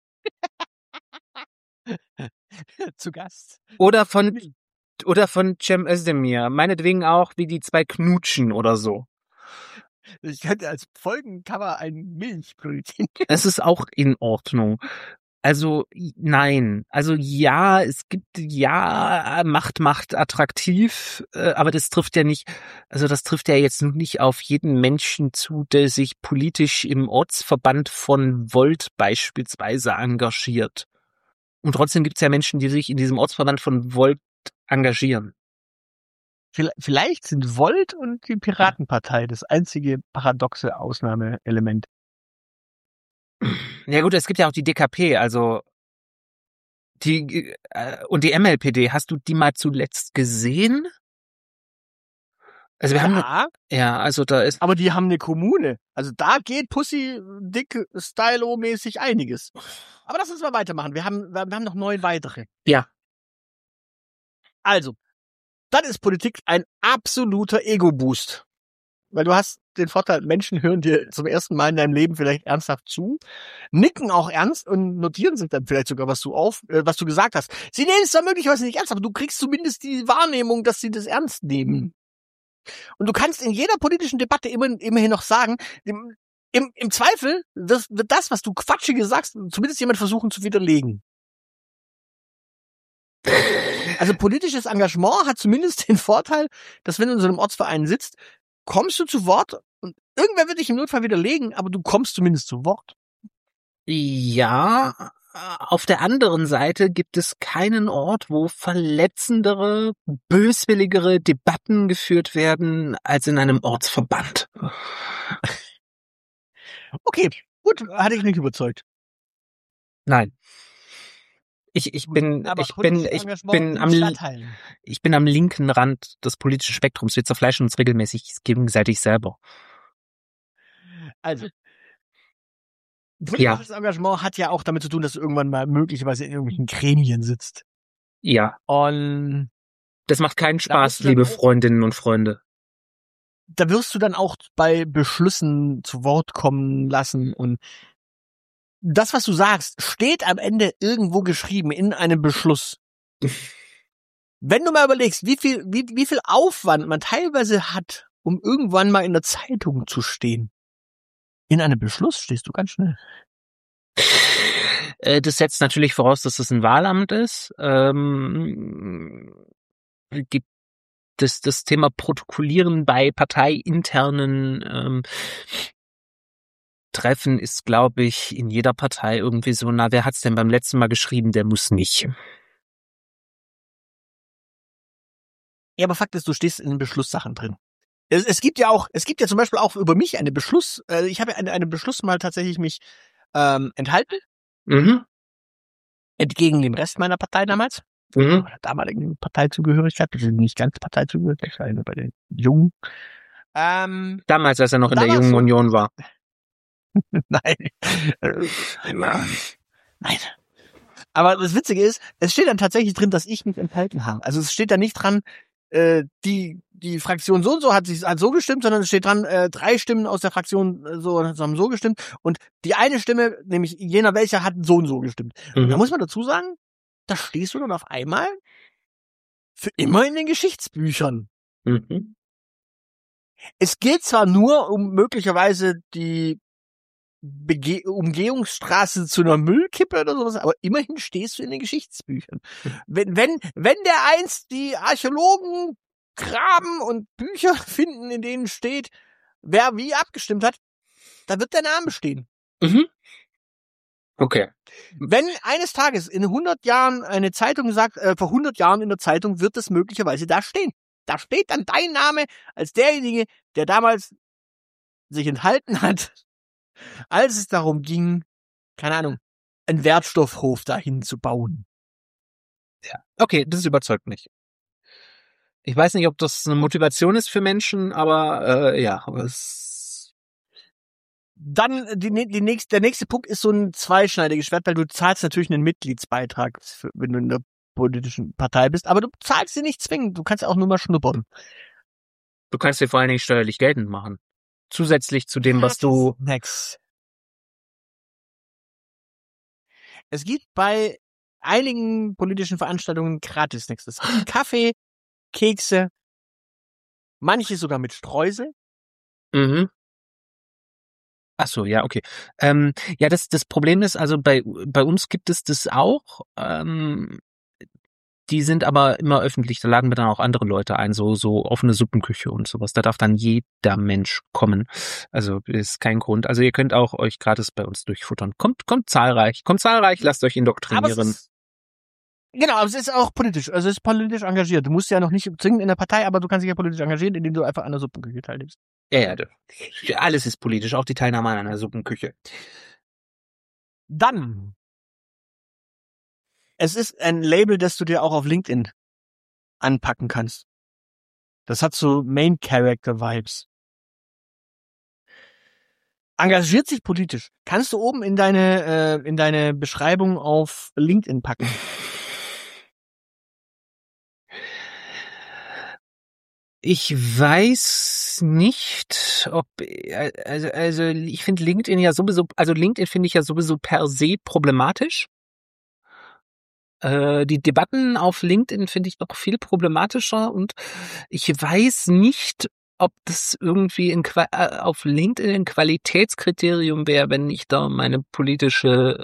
S2: Zu Gast.
S3: Oder von Cem Özdemir. Meinetwegen auch, wie die zwei knutschen oder so.
S2: Ich könnte als Folgencover ein Milchbrötchen.
S3: Es ist auch in Ordnung. Also, nein. Also, ja, es gibt, Macht attraktiv, aber das trifft ja jetzt nicht auf jeden Menschen zu, der sich politisch im Ortsverband von Volt beispielsweise engagiert. Und trotzdem gibt es ja Menschen, die sich in diesem Ortsverband von Volt engagieren.
S2: Vielleicht sind Volt und die Piratenpartei das einzige paradoxe Ausnahmeelement.
S3: Ja gut, es gibt ja auch die DKP, also und die MLPD. Hast du die mal zuletzt gesehen? Also also da ist.
S2: Aber die haben eine Kommune. Also da geht Pussy Dick Stylo-mäßig einiges. Aber lass uns mal weitermachen. Wir haben noch 9 weitere.
S3: Ja.
S2: Also, dann ist Politik ein absoluter Ego-Boost. Weil du hast den Vorteil, Menschen hören dir zum ersten Mal in deinem Leben vielleicht ernsthaft zu, nicken auch ernst und notieren sich dann vielleicht sogar, was du gesagt hast. Sie nehmen es dann möglicherweise nicht ernst, aber du kriegst zumindest die Wahrnehmung, dass sie das ernst nehmen. Und du kannst in jeder politischen Debatte immerhin noch sagen, im Zweifel wird das, was du Quatschiges sagst, zumindest jemand versuchen zu widerlegen. Also politisches Engagement hat zumindest den Vorteil, dass wenn du in so einem Ortsverein sitzt, kommst du zu Wort und irgendwer wird dich im Notfall widerlegen, aber du kommst zumindest zu Wort.
S3: Ja, auf der anderen Seite gibt es keinen Ort, wo verletzendere, böswilligere Debatten geführt werden als in einem Ortsverband.
S2: Okay, gut, hatte ich nicht überzeugt.
S3: Nein. Ich bin am linken Rand des politischen Spektrums. Wir zerfleischen uns regelmäßig gegenseitig selber.
S2: Also, Politisches Engagement hat ja auch damit zu tun, dass du irgendwann mal möglicherweise in irgendwelchen Gremien sitzt.
S3: Ja.
S2: Und
S3: Das macht keinen
S2: Da
S3: Spaß,
S2: musst du dann
S3: liebe
S2: auch-
S3: Freundinnen und Freunde.
S2: da wirst du dann auch bei Beschlüssen zu Wort kommen lassen. Und das, was du sagst, steht am Ende irgendwo geschrieben in einem Beschluss. Wenn du mal überlegst, wie viel Aufwand man teilweise hat, um irgendwann mal in der Zeitung zu stehen. In einem Beschluss stehst du ganz schnell.
S3: Das setzt natürlich voraus, dass es ein Wahlamt ist. Das Thema Protokollieren bei parteiinternen Treffen ist, glaube ich, in jeder Partei irgendwie so, na, wer hat's denn beim letzten Mal geschrieben, der muss nicht.
S2: Ja, aber Fakt ist, du stehst in den Beschlusssachen drin. Es gibt ja zum Beispiel auch über mich eine Beschluss, ich habe ja einen Beschluss mal tatsächlich mich enthalten,
S3: Mhm.
S2: entgegen dem Rest meiner Partei damals,
S3: Mhm.
S2: meiner damaligen Parteizugehörigkeit, das ist nicht ganz Parteizugehörigkeit, ich war bei den Jungen.
S3: Damals, als er noch in der
S2: Damals
S3: Jungen
S2: so-
S3: Union war.
S2: Nein. Nein. Aber das Witzige ist, es steht dann tatsächlich drin, dass ich mich enthalten habe. Also es steht da nicht dran, die Fraktion so und so hat so gestimmt, sondern es steht dran, 3 Stimmen aus der Fraktion haben so gestimmt und die eine Stimme, nämlich jener welcher, hat so und so gestimmt. Und da muss man dazu sagen, da stehst du dann auf einmal für immer in den Geschichtsbüchern.
S3: Mhm.
S2: Es geht zwar nur um möglicherweise die Umgehungsstraße zu einer Müllkippe oder sowas, aber immerhin stehst du in den Geschichtsbüchern. Wenn der einst die Archäologen graben und Bücher finden, in denen steht, wer wie abgestimmt hat, da wird der Name stehen.
S3: Mhm. Okay.
S2: Wenn eines Tages in 100 Jahren eine Zeitung sagt, vor 100 Jahren in der Zeitung wird es möglicherweise da stehen. Da steht dann dein Name als derjenige, der damals sich enthalten hat, als es darum ging, keine Ahnung, einen Wertstoffhof dahin zu bauen.
S3: Okay, das überzeugt mich. Ich weiß nicht, ob das eine Motivation ist für Menschen, aber ja, aber es
S2: Dann der nächste Punkt ist so ein zweischneidiges Schwert, weil du zahlst natürlich einen Mitgliedsbeitrag, wenn du in der politischen Partei bist, aber du zahlst sie nicht zwingend, du kannst auch nur mal schnuppern.
S3: du kannst dir vor allen Dingen steuerlich geltend machen. Zusätzlich zu dem, was du...
S2: Next. Es gibt bei einigen politischen Veranstaltungen Gratis-Snacks. Es gibt Kaffee, Kekse, manche sogar mit Streusel.
S3: Mhm. Ach so, ja, okay. Ja, das Problem ist, also bei uns gibt es das auch. Die sind aber immer öffentlich, da laden wir dann auch andere Leute ein, so offene Suppenküche und sowas. Da darf dann jeder Mensch kommen. Also ist kein Grund. Also ihr könnt auch euch gratis bei uns durchfuttern. Kommt zahlreich, lasst euch indoktrinieren.
S2: Aber es ist auch politisch, also es ist politisch engagiert. Du musst ja noch nicht zwingend in der Partei, aber du kannst dich ja politisch engagieren, indem du einfach an der Suppenküche teilnimmst.
S3: Ja, alles ist politisch, auch die Teilnahme an einer Suppenküche.
S2: Dann. Es ist ein Label, das du dir auch auf LinkedIn anpacken kannst. Das hat so Main Character Vibes. Engagiert sich politisch. Kannst du oben in deine Beschreibung auf LinkedIn packen.
S3: Ich weiß nicht, ob, also ich finde LinkedIn ja sowieso, also LinkedIn finde ich ja sowieso per se problematisch. Die Debatten auf LinkedIn finde ich noch viel problematischer und ich weiß nicht, ob das irgendwie auf LinkedIn ein Qualitätskriterium wäre, wenn ich da meine politische,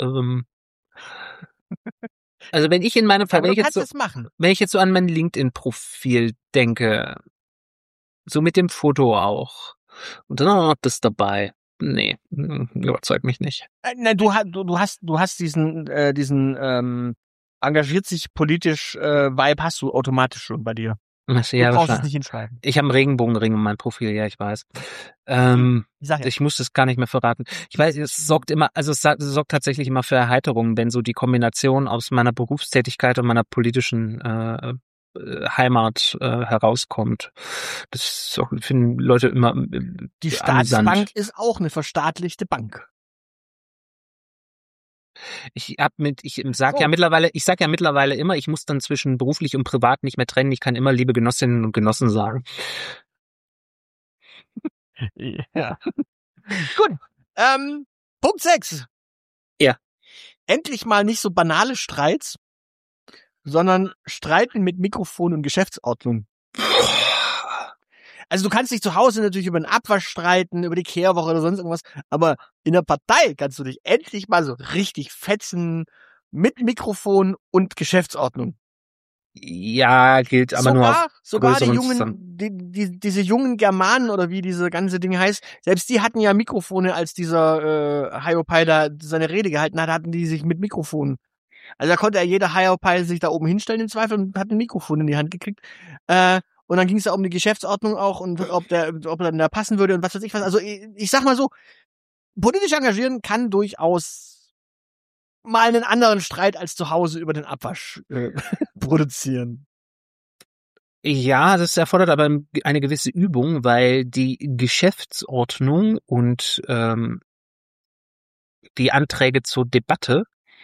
S3: also wenn ich in meinem Fall,
S2: Aber du kannst es machen.
S3: wenn ich jetzt so an mein LinkedIn-Profil denke, so mit dem Foto auch, und dann auch noch das dabei. Nee, überzeugt mich nicht.
S2: Nein, du hast diesen engagiert sich politisch Vibe hast du automatisch schon bei dir.
S3: Also,
S2: Du
S3: ja,
S2: brauchst es nicht hinschreiben.
S3: ich habe einen Regenbogenring in meinem Profil, ja, ich weiß.
S2: Ich sag ja.
S3: Ich muss es gar nicht mehr verraten. Ich weiß, es sorgt tatsächlich immer für Erheiterung, wenn so die Kombination aus meiner Berufstätigkeit und meiner politischen Heimat herauskommt. Das finden Leute immer
S2: Die
S3: amüsant.
S2: Staatsbank ist auch eine verstaatlichte Bank.
S3: Ich sag ja mittlerweile immer, ich muss dann zwischen beruflich und privat nicht mehr trennen. Ich kann immer liebe Genossinnen und Genossen sagen.
S2: Ja. Gut. Punkt 6.
S3: Ja.
S2: Endlich mal nicht so banale Streits, sondern Streiten mit Mikrofon und Geschäftsordnung. Also du kannst dich zu Hause natürlich über den Abwasch streiten, über die Kehrwoche oder sonst irgendwas, aber in der Partei kannst du dich endlich mal so richtig fetzen mit Mikrofon und Geschäftsordnung.
S3: Ja, gilt aber nur auf
S2: sogar die
S3: größeren
S2: jungen, diese jungen Germanen oder wie diese ganze Ding heißt, selbst die hatten ja Mikrofone, als dieser Hiopai da seine Rede gehalten hat, hatten die sich mit Mikrofonen. Also da konnte ja jeder Hiopai sich da oben hinstellen im Zweifel und hat ein Mikrofon in die Hand gekriegt. Und dann ging es ja um die Geschäftsordnung auch und ob er dann da passen würde und was weiß ich was. Also ich sag mal so, politisch engagieren kann durchaus mal einen anderen Streit als zu Hause über den Abwasch produzieren.
S3: Ja, das erfordert aber eine gewisse Übung, weil die Geschäftsordnung und die Anträge zur Debatte,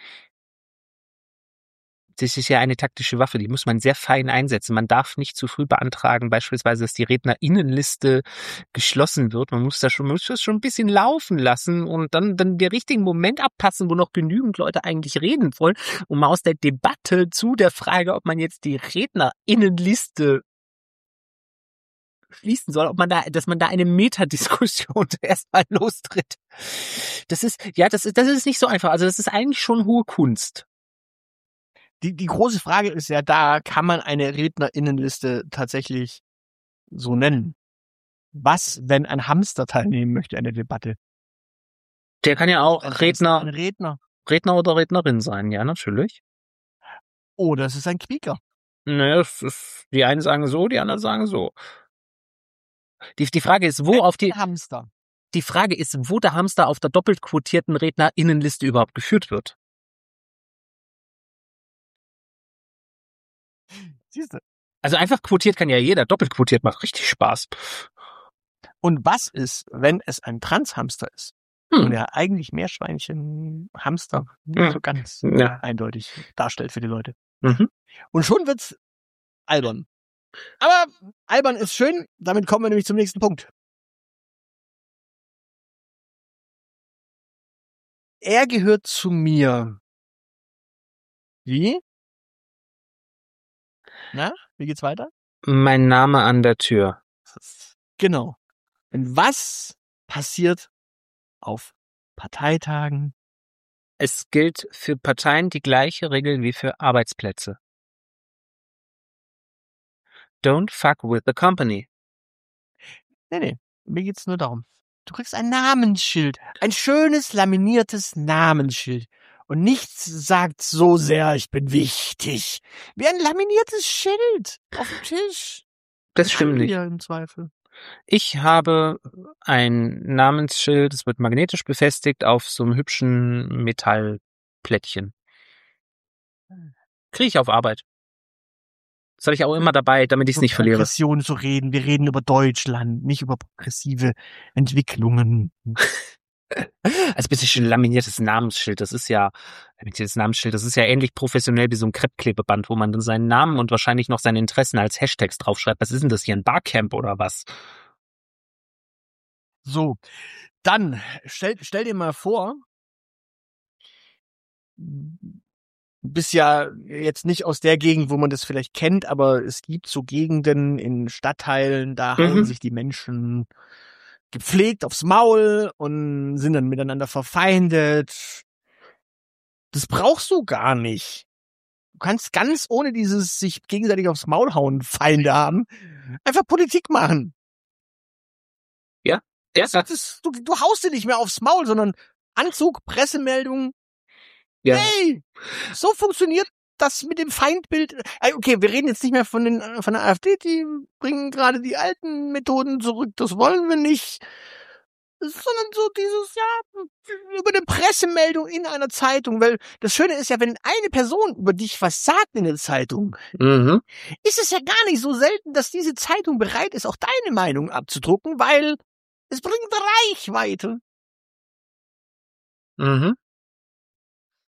S3: das ist ja eine taktische Waffe, die muss man sehr fein einsetzen. Man darf nicht zu früh beantragen, beispielsweise, dass die RednerInnenliste geschlossen wird. Man muss das schon ein bisschen laufen lassen und dann den richtigen Moment abpassen, wo noch genügend Leute eigentlich reden wollen, um mal aus der Debatte zu der Frage, ob man jetzt die RednerInnenliste schließen soll, dass man da eine Metadiskussion erstmal lostritt. Das ist nicht so einfach. Also das ist eigentlich schon hohe Kunst.
S2: Die große Frage ist ja da, kann man eine RednerInnenliste tatsächlich so nennen? Was, wenn ein Hamster teilnehmen möchte an der Debatte?
S3: Der kann ja auch Redner oder Rednerin sein, ja, natürlich.
S2: Oder es ist ein Quieker.
S3: Naja, die einen sagen so, die anderen sagen so. Die Frage ist,
S2: Hamster.
S3: Die Frage ist, wo der Hamster auf der doppelt quotierten RednerInnenliste überhaupt geführt wird.
S2: Siehste.
S3: Also einfach quotiert kann ja jeder, doppelt quotiert macht richtig Spaß.
S2: Und was ist, wenn es ein Transhamster ist? Und er eigentlich Meerschweinchen, Hamster nicht so ganz eindeutig darstellt für die Leute.
S3: Mhm.
S2: Und schon wird's albern. Aber albern ist schön, damit kommen wir nämlich zum nächsten Punkt. Er gehört zu mir. Wie? Na, wie geht's weiter?
S3: Mein Name an der Tür.
S2: Genau. Und was passiert auf Parteitagen?
S3: Es gilt für Parteien die gleiche Regel wie für Arbeitsplätze. Don't fuck with the company.
S2: Nee, mir geht's nur darum. Du kriegst ein Namensschild. Ein schönes, laminiertes Namensschild. Und nichts sagt so sehr, ich bin wichtig. Wie ein laminiertes Schild auf dem Tisch.
S3: Das stimmt nicht.
S2: Im Zweifel.
S3: Ich habe ein Namensschild, es wird magnetisch befestigt auf so einem hübschen Metallplättchen. Kriege ich auf Arbeit. Das habe ich auch immer dabei, damit ich es nicht verliere.
S2: Progression zu reden. Wir reden über Deutschland, nicht über progressive Entwicklungen.
S3: Also bitte laminiertes Namensschild, das ist ja ähnlich professionell wie so ein Kreppklebeband, wo man dann seinen Namen und wahrscheinlich noch seine Interessen als Hashtags draufschreibt. Was ist denn das hier, ein Barcamp oder was?
S2: So, dann stell dir mal vor, bist ja jetzt nicht aus der Gegend, wo man das vielleicht kennt, aber es gibt so Gegenden in Stadtteilen, da hauen sich die Menschen gepflegt aufs Maul und sind dann miteinander verfeindet. Das brauchst du gar nicht. Du kannst ganz ohne dieses sich gegenseitig aufs Maul hauen Feinde haben, einfach Politik machen.
S3: Ja.
S2: Du haust dir nicht mehr aufs Maul, sondern Anzug, Pressemeldung.
S3: Ja.
S2: Hey, so funktioniert das mit dem Feindbild. Okay, wir reden jetzt nicht mehr von der AfD, die bringen gerade die alten Methoden zurück, das wollen wir nicht. Sondern so dieses, über eine Pressemeldung in einer Zeitung, weil das Schöne ist ja, wenn eine Person über dich was sagt in der Zeitung, ist es ja gar nicht so selten, dass diese Zeitung bereit ist, auch deine Meinung abzudrucken, weil es bringt Reichweite.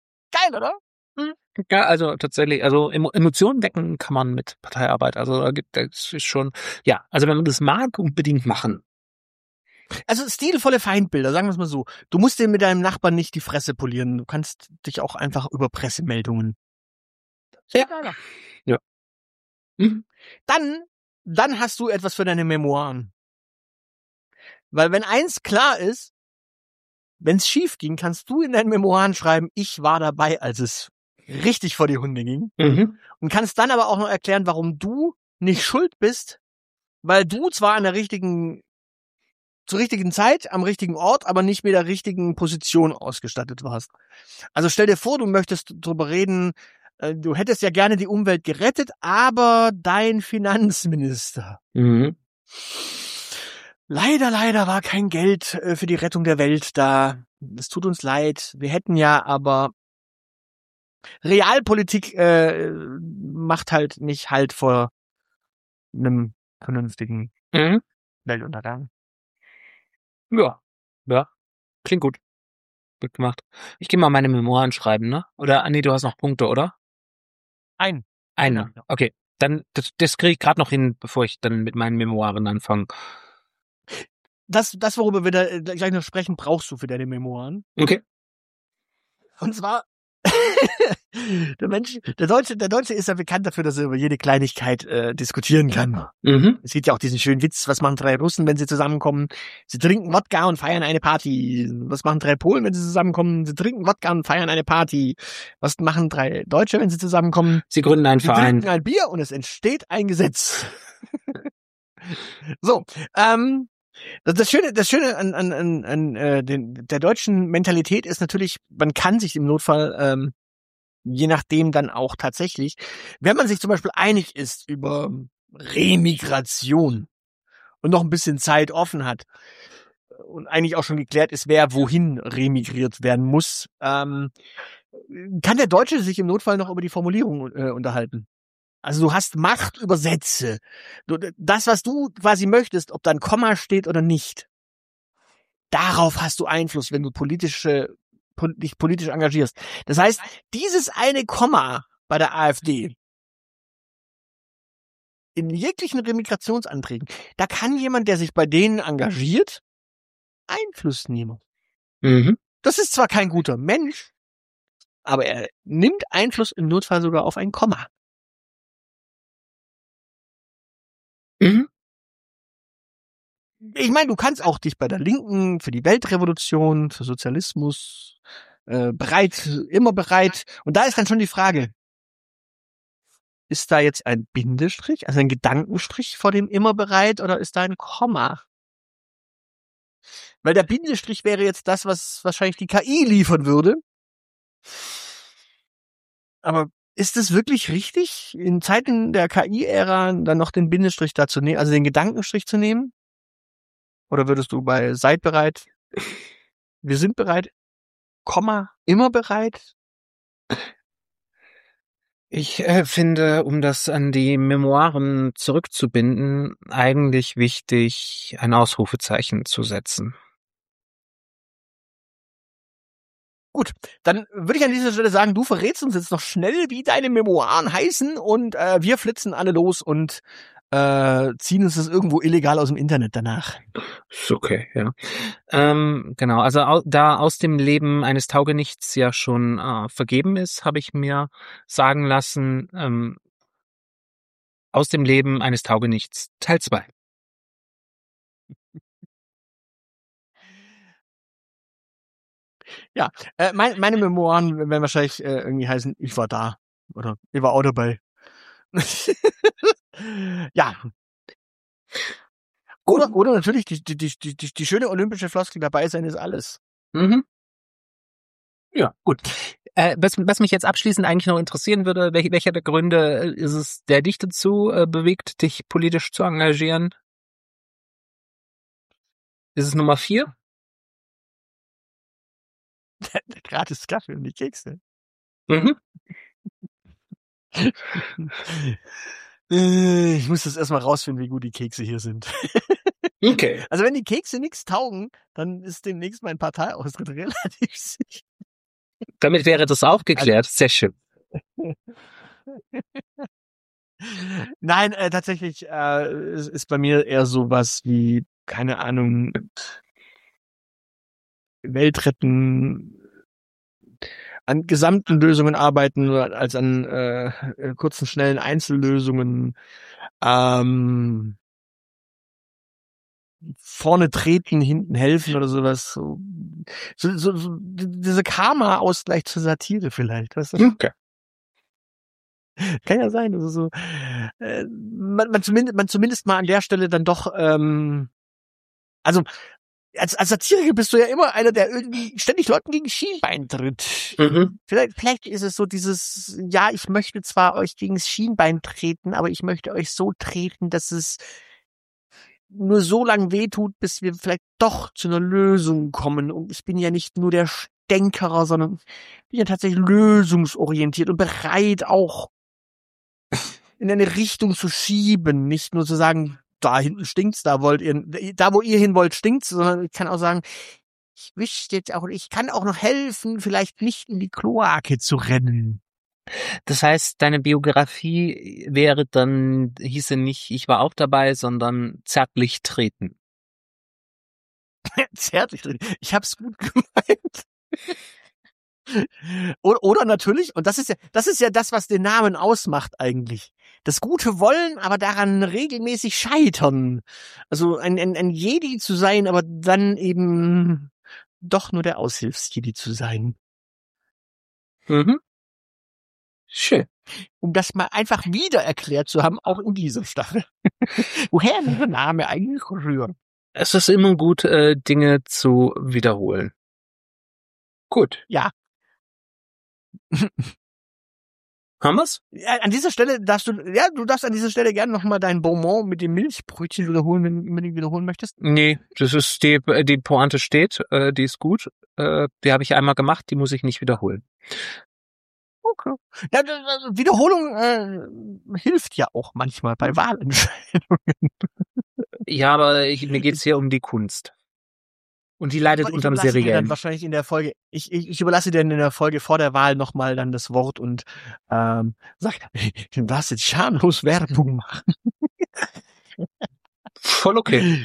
S2: geil, oder?
S3: Ja, also tatsächlich, also Emotionen wecken kann man mit Parteiarbeit. Also das ist schon, ja, also wenn man das mag, unbedingt machen.
S2: Also stilvolle Feindbilder, sagen wir es mal so. Du musst dir mit deinem Nachbarn nicht die Fresse polieren. Du kannst dich auch einfach über Pressemeldungen.
S3: Ja. Ja. Mhm.
S2: Dann hast du etwas für deine Memoiren. Weil wenn eins klar ist, wenn es schief ging, kannst du in deinen Memoiren schreiben, ich war dabei, als es richtig vor die Hunde ging.
S3: Mhm.
S2: Und kannst dann aber auch noch erklären, warum du nicht schuld bist, weil du zwar zur richtigen Zeit, am richtigen Ort, aber nicht mit der richtigen Position ausgestattet warst. Also stell dir vor, du möchtest drüber reden, du hättest ja gerne die Umwelt gerettet, aber dein Finanzminister. Leider war kein Geld für die Rettung der Welt da. Es tut uns leid. Wir hätten ja, aber Realpolitik macht halt nicht Halt vor einem vernünftigen Weltuntergang.
S3: Ja. Klingt gut. Gut gemacht. Ich gehe mal meine Memoiren schreiben, ne? Oder, nee, du hast noch Punkte, oder?
S2: Eine.
S3: Okay. Dann, das kriege ich gerade noch hin, bevor ich dann mit meinen Memoiren anfange.
S2: Das, worüber wir da gleich noch sprechen, brauchst du für deine Memoiren.
S3: Okay.
S2: Und zwar, der Deutsche ist ja bekannt dafür, dass er über jede Kleinigkeit diskutieren kann. Es gibt ja auch diesen schönen Witz, was machen 3 Russen, wenn sie zusammenkommen? Sie trinken Wodka und feiern eine Party. Was machen 3 Polen, wenn sie zusammenkommen? Sie trinken Wodka und feiern eine Party. Was machen 3 Deutsche, wenn sie zusammenkommen?
S3: Sie gründen einen Verein.
S2: Sie trinken ein Bier und es entsteht ein Gesetz. So, das Schöne an der deutschen Mentalität ist natürlich, man kann sich im Notfall, je nachdem dann auch tatsächlich, wenn man sich zum Beispiel einig ist über Remigration und noch ein bisschen Zeit offen hat und eigentlich auch schon geklärt ist, wer wohin remigriert werden muss, kann der Deutsche sich im Notfall noch über die Formulierung unterhalten. Also du hast Macht über Sätze. Das, was du quasi möchtest, ob da ein Komma steht oder nicht, darauf hast du Einfluss, wenn du dich politisch engagierst. Das heißt, dieses eine Komma bei der AfD in jeglichen Remigrationsanträgen, da kann jemand, der sich bei denen engagiert, Einfluss nehmen. Das ist zwar kein guter Mensch, aber er nimmt Einfluss im Notfall sogar auf ein Komma. Ich meine, du kannst auch dich bei der Linken für die Weltrevolution, für Sozialismus immer bereit. Und da ist dann schon die Frage, ist da jetzt ein Bindestrich, also ein Gedankenstrich vor dem immer bereit, oder ist da ein Komma? Weil der Bindestrich wäre jetzt das, was wahrscheinlich die KI liefern würde. Aber ist es wirklich richtig, in Zeiten der KI-Ära dann noch den Bindestrich dazu nehmen, also den Gedankenstrich zu nehmen? Oder würdest du bei seid bereit, wir sind bereit, Komma, immer bereit?
S3: Ich finde, um das an die Memoiren zurückzubinden, eigentlich wichtig, ein Ausrufezeichen zu setzen.
S2: Gut, dann würde ich an dieser Stelle sagen, du verrätst uns jetzt noch schnell, wie deine Memoiren heißen, und wir flitzen alle los und ziehen uns das irgendwo illegal aus dem Internet danach.
S3: Ist okay, ja. Genau, also da aus dem Leben eines Taugenichts ja schon vergeben ist, habe ich mir sagen lassen, aus dem Leben eines Taugenichts Teil 2.
S2: Ja, meine Memoiren werden wahrscheinlich irgendwie heißen, ich war da. Oder ich war auch dabei. Ja. Oder natürlich die schöne olympische Floskel, dabei sein ist alles.
S3: Ja, gut. Was mich jetzt abschließend eigentlich noch interessieren würde, welcher der Gründe ist es, der dich dazu bewegt, dich politisch zu engagieren? Ist es Nummer 4?
S2: Der gratis Kaffee und die Kekse. Ich muss das erstmal rausfinden, wie gut die Kekse hier sind.
S3: Okay.
S2: Also wenn die Kekse nichts taugen, dann ist demnächst mein Parteiaustritt relativ sicher.
S3: Damit wäre das auch geklärt. Sehr schön.
S2: Nein, tatsächlich es ist bei mir eher sowas wie, keine Ahnung, Welt retten, an gesamten Lösungen arbeiten als an kurzen, schnellen Einzellösungen. Vorne treten, hinten helfen oder sowas. So diese Karma-Ausgleich zur Satire vielleicht. Weißt du?
S3: Okay.
S2: Kann ja sein. Also so, man zumindest mal an der Stelle dann doch, also als Satiriker bist du ja immer einer, der irgendwie ständig Leuten gegen Schienbein tritt.
S3: Mhm.
S2: Vielleicht ist es so dieses, ja, ich möchte zwar euch gegen das Schienbein treten, aber ich möchte euch so treten, dass es nur so lang wehtut, bis wir vielleicht doch zu einer Lösung kommen. Und ich bin ja nicht nur der Stänkerer, sondern bin ja tatsächlich lösungsorientiert und bereit, auch in eine Richtung zu schieben. Nicht nur zu sagen, da hinten stinkt's, da wo ihr hin wollt, stinkt's, sondern ich kann auch sagen, ich wüsste jetzt auch, ich kann auch noch helfen, vielleicht nicht in die Kloake zu rennen.
S3: Das heißt, deine Biografie hieße nicht, ich war auch dabei, sondern zärtlich treten.
S2: Zärtlich drin. Ich hab's gut gemeint. Oder natürlich, und das ist ja das, was den Namen ausmacht eigentlich. Das gute Wollen, aber daran regelmäßig scheitern. Also ein Jedi zu sein, aber dann eben doch nur der Aushilfs-Jedi zu sein.
S3: Mhm. Schön.
S2: Um das mal einfach wieder erklärt zu haben, auch in dieser Staffel. Woher der Name eigentlich rührt.
S3: Es ist immer gut, Dinge zu wiederholen. Gut.
S2: Ja.
S3: Haben wir's?
S2: Ja, an dieser Stelle darfst du an dieser Stelle gerne nochmal dein Bonbon mit dem Milchbrötchen wiederholen, wenn du unbedingt wiederholen möchtest.
S3: Nee, das ist die Pointe steht, die ist gut. Die habe ich einmal gemacht, die muss ich nicht wiederholen.
S2: Okay. Ja, Wiederholung hilft ja auch manchmal bei Wahlentscheidungen.
S3: Ja, aber mir geht's hier um die Kunst. Und die leidet unterm Seriellen.
S2: Wahrscheinlich in der Folge. Ich überlasse dir in der Folge vor der Wahl nochmal dann das Wort und sag, du darfst jetzt schamlos Werbung machen.
S3: Voll okay.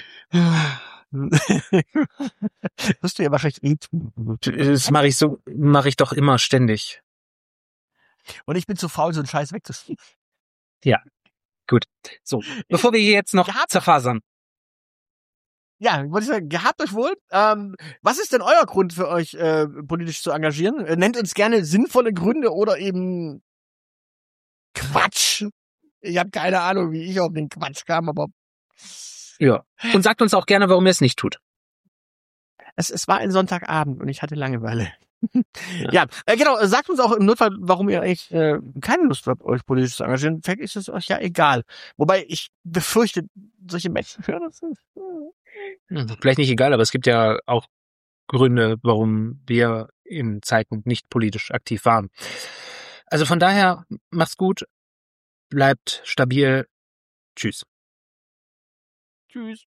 S2: Wirst du ja wahrscheinlich eh tun.
S3: Das mache ich doch immer ständig.
S2: Und ich bin zu faul, so einen Scheiß wegzuschieben.
S3: Ja, gut. So, bevor wir hier jetzt noch zerfasern.
S2: Ja, wollte ich sagen, gehabt euch wohl. Was ist denn euer Grund für euch, politisch zu engagieren? Nennt uns gerne sinnvolle Gründe oder eben Quatsch. Ich habe keine Ahnung, wie ich auf den Quatsch kam, aber
S3: ja. Und sagt uns auch gerne, warum ihr es nicht tut.
S2: Es war ein Sonntagabend und ich hatte Langeweile. Ja, genau. Sagt uns auch im Notfall, warum ihr eigentlich keine Lust habt, euch politisch zu engagieren. Vielleicht ist es euch ja egal. Wobei ich befürchte, solche Menschen hören das.
S3: Vielleicht nicht egal, aber es gibt ja auch Gründe, warum wir in Zeiten nicht politisch aktiv waren. Also von daher, macht's gut, bleibt stabil. Tschüss.
S2: Tschüss.